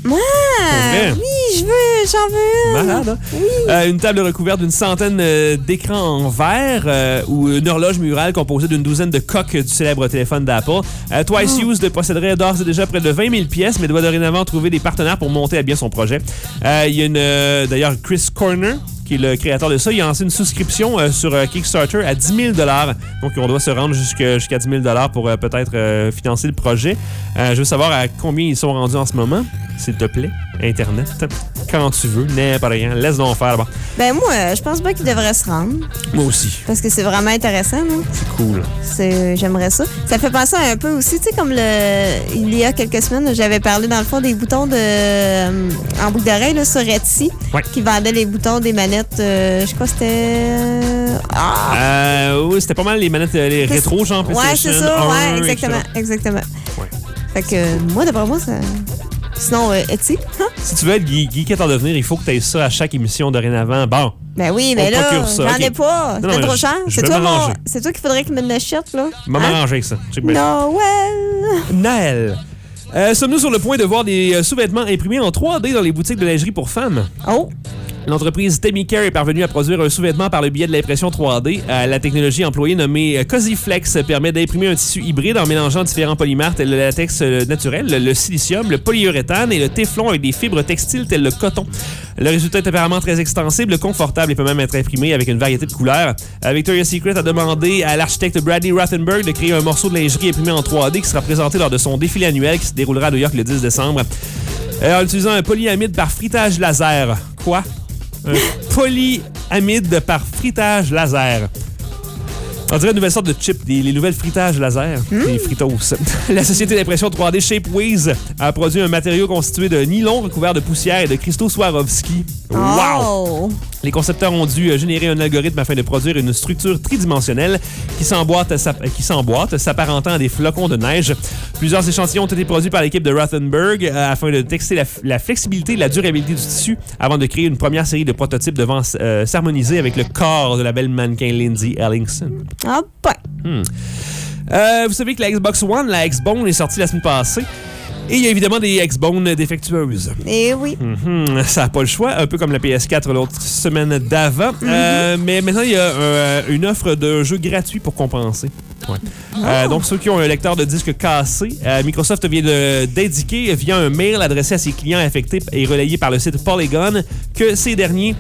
Oui, j'en veux. Malade, hein? Oui. Une table recouverte d'une centaine d'écrans en verre ou une horloge murale composée d'une douzaine de coques du célèbre téléphone d'Apple. Twice Used posséderait d'ores et déjà près de 20 000 pièces, mais doit dorénavant trouver des partenaires pour monter à bien son projet. Il y a d'ailleurs Chris Corner, qui est le créateur de ça, il a lancé une souscription sur Kickstarter à 10 000 $. Donc, on doit se rendre jusqu'à 10 000 $ pour peut-être financer le projet. Je veux savoir à combien ils sont rendus en ce moment, s'il te plaît. Internet, quand tu veux, n'importe rien. Laisse donc faire. Bon. Ben moi, je pense pas qu'il devrait se rendre. Moi aussi. Parce que c'est vraiment intéressant, non? C'est cool. J'aimerais ça. Ça fait penser un peu aussi, tu sais, comme il y a quelques semaines, j'avais parlé dans le fond des boutons en boucle d'oreille là, sur Etsy, qui vendaient les boutons des manettes, je crois que c'était... oui, c'était pas mal les manettes les rétro, genre PlayStation 1, c'est ça, exactement. Ouais. Fait que moi, d'après moi, Sinon, Etsy. Hein? Si tu veux être geekette en devenir, il faut que tu aies ça à chaque émission dorénavant. Bon. Ben oui, mais là, j'en ai pas. C'est trop cher. C'est toi qu'il faudrait que me l'achète, là. Maman m'arranger avec ça. Noël. Sommes-nous sur le point de voir des sous-vêtements imprimés en 3D dans les boutiques de lingerie pour femmes? Oh! L'entreprise Temicare est parvenue à produire un sous-vêtement par le biais de l'impression 3D. La technologie employée nommée CozyFlex permet d'imprimer un tissu hybride en mélangeant différents polymères tels le latex naturel, le silicium, le polyuréthane et le téflon avec des fibres textiles telles le coton. Le résultat est apparemment très extensible, confortable et peut même être imprimé avec une variété de couleurs. Victoria's Secret a demandé à l'architecte Bradley Rothenberg de créer un morceau de lingerie imprimé en 3D qui sera présenté lors de son défilé annuel qui se déroulera à New York le 10 décembre. En utilisant un polyamide par frittage laser. Quoi? Un polyamide par frittage laser. On dirait une nouvelle sorte de chip, les nouvelles fritages laser, les fritos. La société d'impression 3D Shapeways a produit un matériau constitué de nylon recouvert de poussière et de cristaux Swarovski. Wow! Les concepteurs ont dû générer un algorithme afin de produire une structure tridimensionnelle qui s'emboîte, s'apparentant à des flocons de neige. Plusieurs échantillons ont été produits par l'équipe de Rothenberg afin de tester la flexibilité et la durabilité du tissu avant de créer une première série de prototypes devant s'harmoniser avec le corps de la belle mannequin Lindsay Ellingson. Ah ben! Vous savez que la Xbox One, la Xbone, est sortie la semaine passée. Et il y a évidemment des Xbones défectueuses. Eh oui. Ça n'a pas le choix, un peu comme la PS4 l'autre semaine d'avant. Mais maintenant, il y a une offre de jeu gratuit pour compenser. Ouais. Donc, ceux qui ont un lecteur de disque cassé, Microsoft vient d'indiquer via un mail adressé à ses clients affectés et relayé par le site Polygon que ces derniers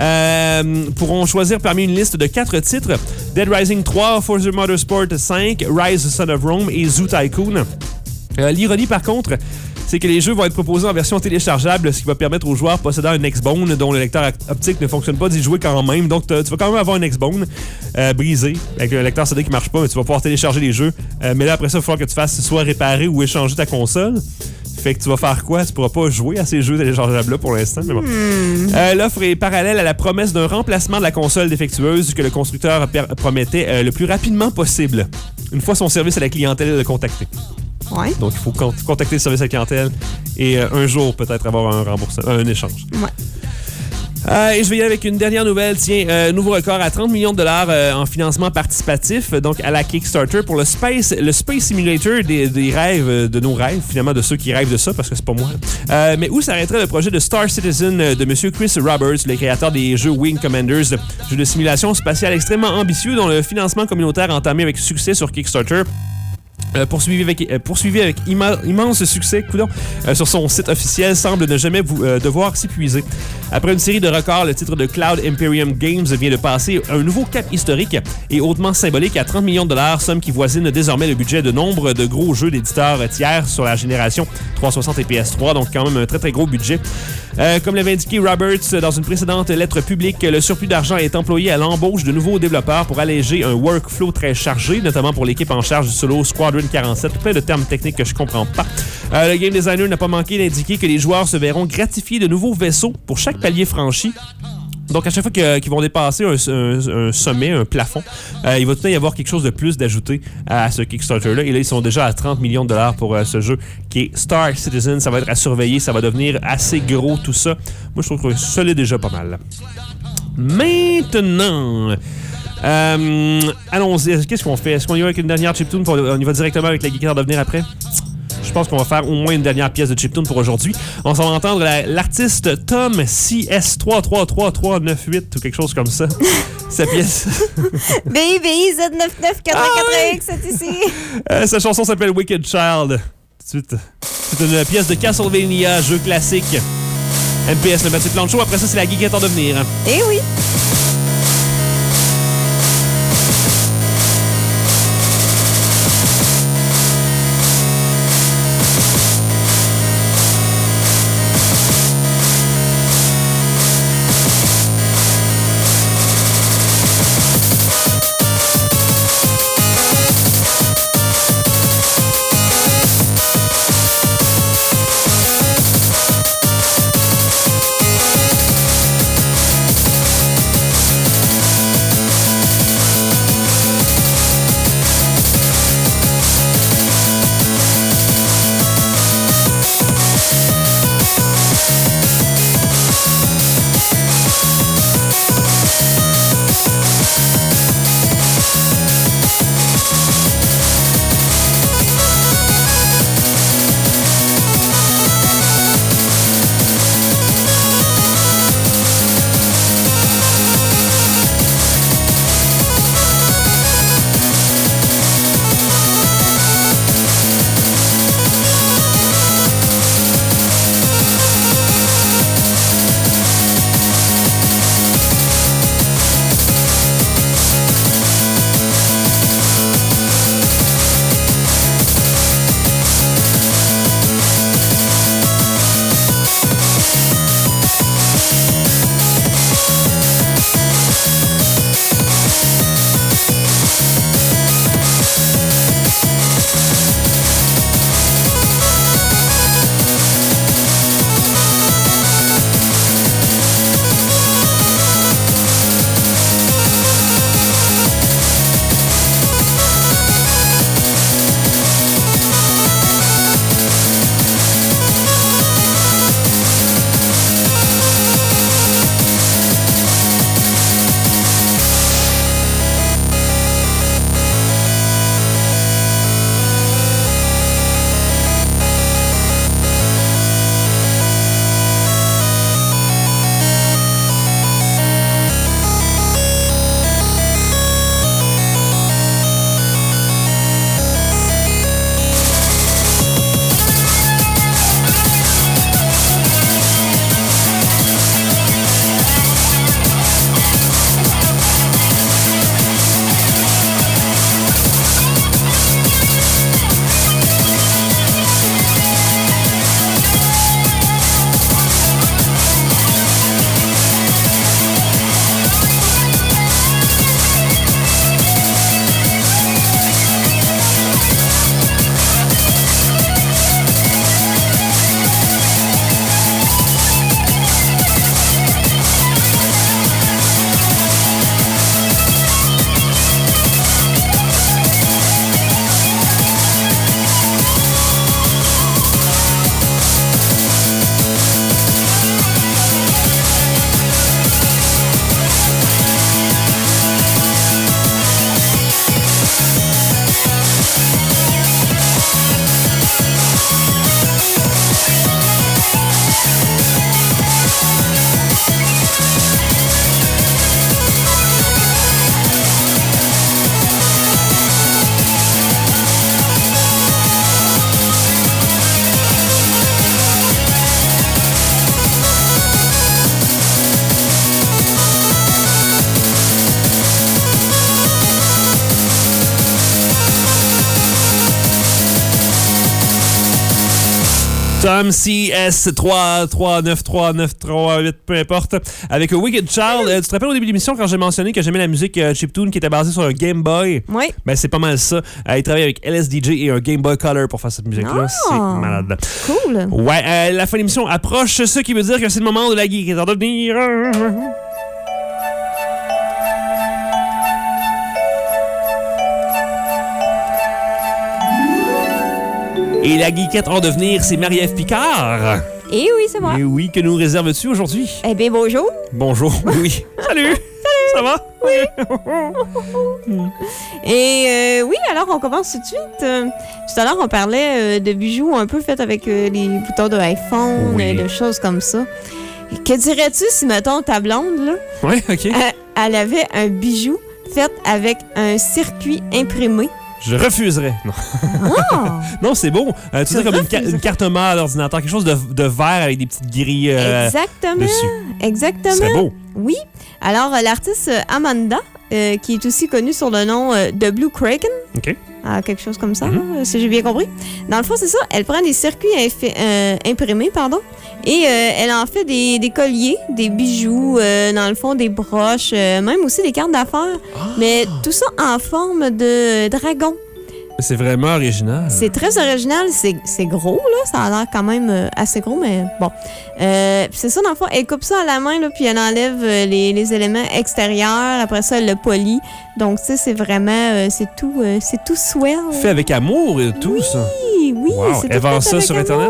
pourront choisir parmi une liste de 4 titres: Dead Rising 3, Forza Motorsport 5, Rise Son of Rome et Zoo Tycoon. L'ironie, par contre, c'est que les jeux vont être proposés en version téléchargeable, ce qui va permettre aux joueurs possédant un Xbone dont le lecteur optique ne fonctionne pas d'y jouer quand même. Donc, tu vas quand même avoir un Xbone brisé, avec un lecteur CD qui marche pas, mais tu vas pouvoir télécharger les jeux. Mais là, après ça, il va falloir que tu fasses soit réparer ou échanger ta console. Fait que tu vas faire quoi? Tu pourras pas jouer à ces jeux téléchargeables-là pour l'instant, mais bon. L'offre est parallèle à la promesse d'un remplacement de la console défectueuse que le constructeur promettait le plus rapidement possible, une fois son service à la clientèle contacté. Ouais. Donc, il faut contacter le service à la clientèle et un jour, peut-être, avoir un remboursement, un échange. Ouais. Et je vais y aller avec une dernière nouvelle. Tiens, nouveau record à 30 millions de dollars en financement participatif, donc à la Kickstarter pour le Space Simulator des rêves, de nos rêves, finalement, de ceux qui rêvent de ça, parce que c'est pas moi. Mais où s'arrêterait le projet de Star Citizen de M. Chris Roberts, le créateur des jeux Wing Commanders, jeu de simulation spatiale extrêmement ambitieux dont le financement communautaire entamé avec succès sur Kickstarter poursuivi avec immense succès sur son site officiel, semble ne jamais devoir s'épuiser. Après une série de records, le titre de Cloud Imperium Games vient de passer un nouveau cap historique et hautement symbolique à 30 millions de dollars, somme qui voisine désormais le budget de nombre de gros jeux d'éditeurs tiers sur la génération 360 et PS3, donc quand même un très très gros budget. Comme l'avait indiqué Roberts dans une précédente lettre publique, le surplus d'argent est employé à l'embauche de nouveaux développeurs pour alléger un workflow très chargé, notamment pour l'équipe en charge du solo Squadron 47, plein de termes techniques que je comprends pas. Le game designer n'a pas manqué d'indiquer que les joueurs se verront gratifier de nouveaux vaisseaux pour chaque palier franchi. Donc, à chaque fois qu'ils vont dépasser un sommet, un plafond, il va tout le temps y avoir quelque chose de plus d'ajouté à ce Kickstarter-là. Et là, ils sont déjà à 30 millions de dollars pour ce jeu qui est Star Citizen. Ça va être à surveiller, ça va devenir assez gros, tout ça. Moi, je trouve que ça l'est déjà pas mal. Maintenant... allons-y. Qu'est-ce qu'on fait? Est-ce qu'on y va avec une dernière chiptune? On y va directement avec la geekette en devenir après? Je pense qu'on va faire au moins une dernière pièce de chiptune pour aujourd'hui. On s'en va entendre l'artiste Tom CS333398 ou quelque chose comme ça. Sa pièce. Baby Z9984X, c'est ici. Sa chanson s'appelle Wicked Child. Tout de suite. C'est une pièce de Castlevania, jeu classique. MPS, le Mathieu Planchot. Après ça, c'est la geekette en devenir. Eh oui. Tom CS3393938, peu importe, avec Wicked Child. Tu te rappelles au début de l'émission quand j'ai mentionné que j'aimais la musique chiptune qui était basée sur un Game Boy? Oui. Ben, c'est pas mal ça. Il travaille avec LSDJ et un Game Boy Color pour faire cette musique-là. C'est malade. Cool. Ouais, la fin de l'émission approche, ce qui veut dire que c'est le moment de la geek est en devenir. Et la geekette en devenir, c'est Marie-Ève Picard. Et oui, c'est moi. Et oui, que nous réserves-tu aujourd'hui? Eh bien, bonjour. Bonjour, oui. Salut. Ça va? Oui. Et oui, alors on commence tout de suite. Tout à l'heure, on parlait de bijoux un peu faits avec les boutons de iPhone et de choses comme ça. Que dirais-tu si, mettons, ta blonde, là, oui, OK. Elle avait un bijou fait avec un circuit imprimé? Je refuserais. Non, non, c'est beau. Tu sais, comme une carte mère à l'ordinateur, quelque chose de vert avec des petites grilles dessus. Exactement. C'est beau. Oui. Alors, l'artiste Amanda, qui est aussi connue sur le nom de Blue Kraken. OK. Quelque chose comme ça, là, si j'ai bien compris. Dans le fond, c'est ça. Elle prend des circuits imprimés, et elle en fait des colliers, des bijoux, dans le fond, des broches, même aussi des cartes d'affaires. Mais tout ça en forme de dragon. C'est vraiment original. C'est très original. C'est gros, là. Ça a l'air quand même assez gros, mais bon. C'est ça, dans le fond. Elle coupe ça à la main, là, puis elle enlève les éléments extérieurs. Après ça, elle le polit. Donc, tu sais, c'est vraiment... c'est tout swell. Fait avec amour et tout, ça. Oui, wow. c'est elle vend ça sur Internet?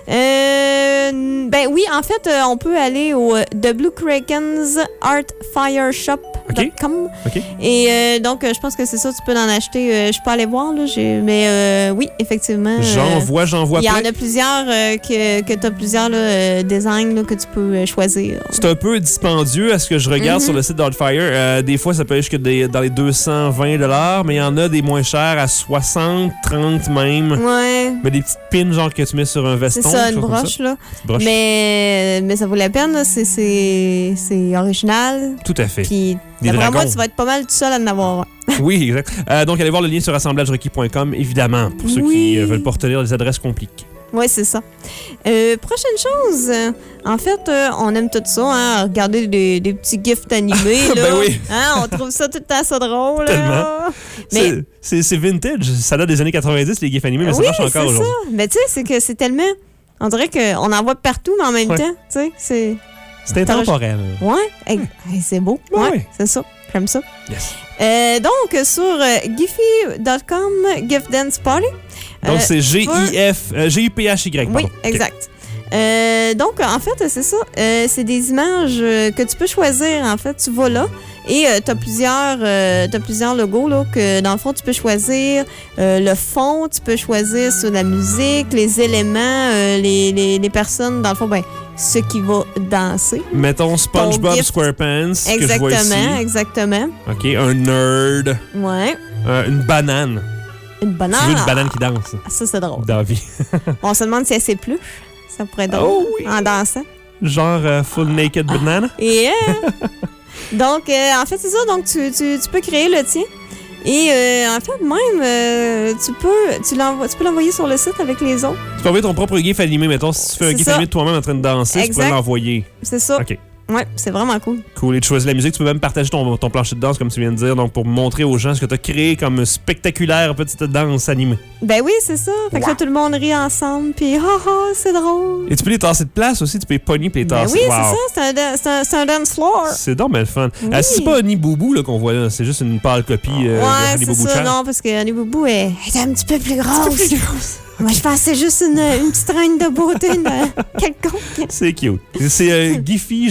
Ben oui, en fait, on peut aller au The Blue Kraken's Art Fire Shop. .com. Okay. Et donc, je pense que c'est ça, tu peux en acheter. Je peux aller voir, là. Mais oui, effectivement. J'en vois Il y en a plusieurs que tu as plusieurs designs là, que tu peux choisir. C'est un peu dispendieux à ce que je regarde sur le site d'Artfire. Des fois, ça peut aller jusque dans les 220 $, mais il y en a des moins chers à 60, 30 même. Ouais. Mais des petites pins genre que tu mets sur un veston. C'est ça, une broche, là. Broche. Mais ça vaut la peine, là. C'est original. Tout à fait. Puis, d'après moi, tu vas être pas mal tout seul à en avoir un. Oui, exact. Donc, allez voir le lien sur assemblagerequis.com, évidemment, pour ceux qui veulent pas retenir les adresses compliquées. Oui, c'est ça. Prochaine chose, en fait, on aime tout ça, hein, regarder des petits gifs animés. Là. Ben oui. Hein, on trouve ça tout le temps ça drôle. Tellement. Mais... C'est vintage. Ça date des années 90, les gifs animés, mais ça marche encore aujourd'hui. C'est ça. Mais tu sais, c'est que c'est tellement... On dirait qu'on en voit partout, mais en même temps, tu sais, c'est intemporel. Ouais, c'est beau. Ouais, c'est ça. J'aime ça. Yes. Donc, sur Giphy.com, Gift Dance Party. Donc, c'est G-I-P-H-Y. Oui, exact. Donc, en fait, c'est ça. C'est des images que tu peux choisir. En fait, tu vas là et tu as plusieurs logos là, que, dans le fond, tu peux choisir le fond, tu peux choisir sur la musique, les éléments, les personnes, dans le fond, ceux qui vont danser. Mettons SpongeBob SquarePants, que je vois ici. Exactement. OK, un nerd. Ouais. Une banane. Une banane? Tu veux une banane qui danse? Ça, c'est drôle. Dans la vie. On se demande si elle s'épluche. Ça pourrait être drôle en dansant. Genre full naked banana? Yeah! Donc, en fait, c'est ça. Donc, tu peux créer le tien. Et en fait, même, tu peux l'envoyer sur le site avec les autres. Tu peux envoyer ton propre gif animé. Mettons, si tu fais un gif animé de toi-même en train de danser, tu peux l'envoyer. C'est ça. OK. Ouais, c'est vraiment cool. Cool. Et tu choisis la musique. Tu peux même partager ton plancher de danse, comme tu viens de dire, donc pour montrer aux gens ce que tu as créé comme spectaculaire petite danse animée. Ben oui, c'est ça. Fait que là, tout le monde rit ensemble, puis c'est drôle. Et tu peux les tasser de place aussi. Tu peux les pogner puis les tasser. Oui, c'est ça. C'est un dance floor. C'est donc bien le fun. Oui. C'est pas Honey Boubou là, qu'on voit là. C'est juste une pâle copie de Honey Boubou. Ouais, c'est ça. Non, parce que Honey Boubou est un petit peu plus grosse. Moi, je pense que c'est juste une petite reine de beauté quelconque. C'est cute. C'est Giphy,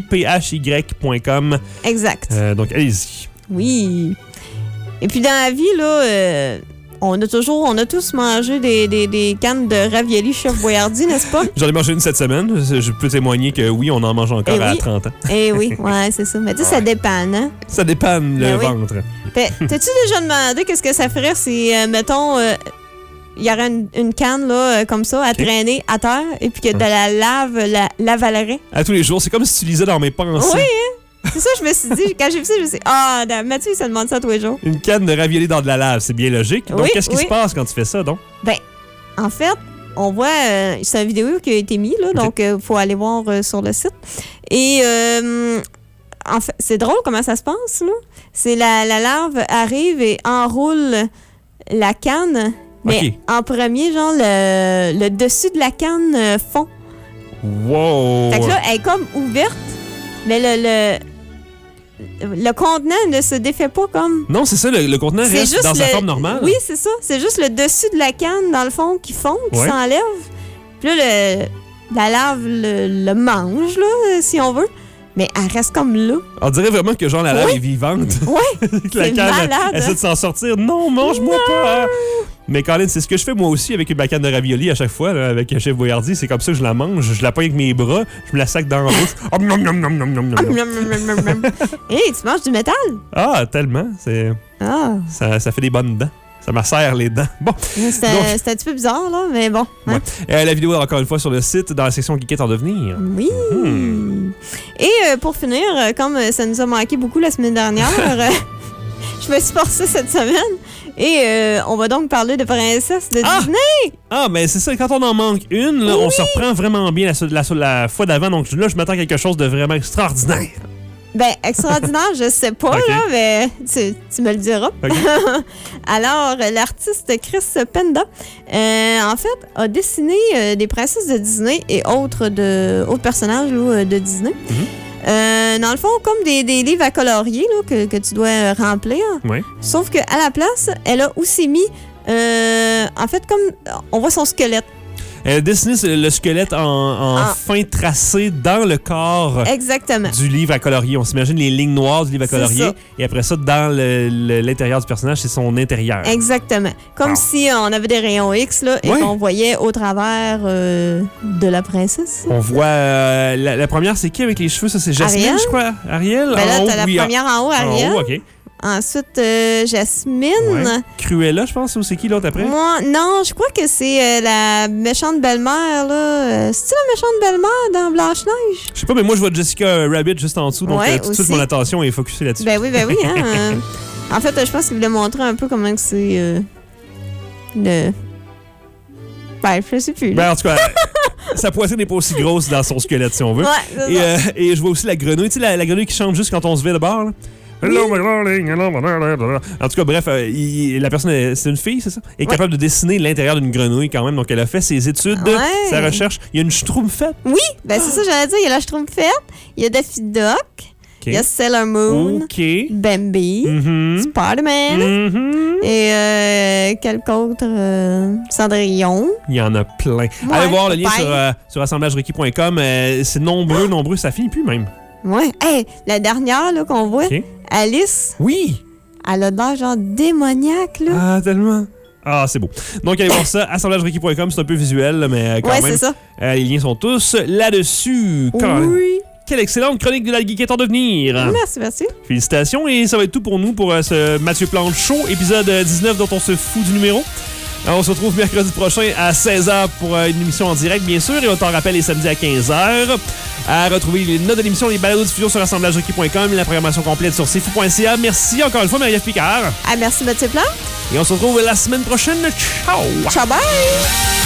Giphy.com. Exact. Donc, allez-y. Oui. Et puis, dans la vie, là, on a tous mangé des cannes de ravioli Chef Boyardee, n'est-ce pas? J'en ai mangé une cette semaine. Je peux témoigner que oui, on en mange encore à 30 ans. Eh oui, ouais, c'est ça. Mais tu sais, ça dépanne, hein? Ça dépanne le ventre. T'as-tu déjà demandé qu'est-ce que ça ferait si, mettons... il y aurait une canne là, comme ça à traîner à terre et puis que de la lave l'avalerait. À tous les jours. C'est comme si tu lisais dans mes pensées. Oui, hein? C'est ça, je me suis dit. Quand j'ai vu ça, je me suis dit, Mathieu, il se demande ça tous les jours. Une canne de ravioli dans de la lave, c'est bien logique. Donc, qu'est-ce qui se passe quand tu fais ça, donc? Ben, en fait, on voit, c'est une vidéo qui a été mise, là, donc il faut aller voir sur le site. Et en fait, c'est drôle comment ça se passe, là. C'est la larve arrive et enroule la canne, mais en premier, genre, le dessus de la canne fond. Wow! Fait que là, elle est comme ouverte, mais le contenant ne se défait pas comme... Non, c'est ça, le contenant reste dans sa forme normale. Oui, c'est ça. C'est juste le dessus de la canne, dans le fond, qui fond, qui s'enlève. Puis là, la larve le mange, là, si on veut. Mais elle reste comme là. On dirait vraiment que genre la larve est vivante. Oui, la c'est canne malade. essaie de s'en sortir. Non, mange-moi pas! Mais Colin, c'est ce que je fais moi aussi avec ma canne de ravioli à chaque fois, là, avec Chef Boyardi. C'est comme ça que je la mange. Je la pogne avec mes bras, je me la sac dans la bouche. Hey, tu manges du métal? Ah, tellement. Ça fait des bonnes dents. Ça m'assère les dents. Bon. C'est un petit peu bizarre, là, mais bon. Hein? Ouais. La vidéo est encore une fois sur le site, dans la section Geekette en devenir. Oui. Et pour finir, comme ça nous a manqué beaucoup la semaine dernière, je me suis forcée cette semaine. Et on va donc parler de princesse de Disney. Ah, mais c'est ça, quand on en manque une, là, on se reprend vraiment bien la fois d'avant. Donc là, je m'attends à quelque chose de vraiment extraordinaire. Ben, extraordinaire, je sais pas, là, mais tu me le diras. Okay. Alors, l'artiste Chris Penda, en fait, a dessiné des princesses de Disney et autres personnages là, de Disney. Dans le fond, comme des livres à colorier là, que tu dois remplir. Oui. Sauf qu'à la place, elle a aussi mis, en fait, comme on voit son squelette. Elle a dessiné le squelette en fin tracé dans le corps du livre à colorier. On s'imagine les lignes noires du livre à colorier. Et après ça, dans l'intérieur du personnage, c'est son intérieur. Exactement. Comme si on avait des rayons X là, et qu'on voyait au travers de la princesse. On voit la première, c'est qui avec les cheveux? Ça, c'est Jasmine, Ariel? Je crois. Ariel? Ben là, t'as la première en haut, Ariel. En haut, OK. Ensuite, Jasmine. Ouais. Cruella, je pense, ou c'est qui l'autre après? Moi, non, je crois que c'est la méchante belle-mère, là. C'est-tu la méchante belle-mère dans Blanche-Neige? Je sais pas, mais moi, je vois Jessica Rabbit juste en dessous, donc tout de suite, mon attention est focusée là-dessus. Ben oui, hein. En fait, je pense qu'il voulait montrer un peu comment que c'est Ben, je sais plus. Ben, en tout cas, sa poitrine n'est pas aussi grosse dans son squelette, si on veut. Ouais, et je vois aussi la grenouille. Tu sais, la grenouille qui chante juste quand on se vire de bord, là. Hello, my darling, hello, my darling. En tout cas, bref, la personne, c'est une fille, c'est ça? Elle est capable de dessiner l'intérieur d'une grenouille quand même. Donc, elle a fait ses études, sa recherche. Il y a une schtroumpfette. Oui, ben c'est ça, j'allais dire. Il y a la schtroumpfette, il y a Daffy Duck, il y a Sailor Moon, Bambi, Spider-Man, et quelques autres, Cendrillon. Il y en a plein. Allez voir le lien sur assemblagerequis.com. C'est nombreux, ça finit plus même. Ouais. Hey, la dernière là, qu'on voit, Alice. Oui. Elle a l'air genre démoniaque, là. Ah, tellement. Ah, c'est beau. Donc, allez voir ça, assemblagerequis.com, c'est un peu visuel, mais quand même. c'est ça. Les liens sont tous là-dessus. Oui. Quelle excellente chronique de la Geekette en devenir. Merci. Félicitations, et ça va être tout pour nous pour ce Mathieu Plante Show, épisode 19 dont on se fout du numéro. Alors, on se retrouve mercredi prochain à 16h pour une émission en direct, bien sûr. Et on t'en rappelle les samedis à 15h. À retrouver les notes de l'émission, les balados diffusion sur assemblagerequis.com, la programmation complète sur cfou.ca. Merci encore une fois, Marie-Ève Picard. Merci, Mathieu Plante. Et on se retrouve la semaine prochaine. Ciao! Ciao, bye!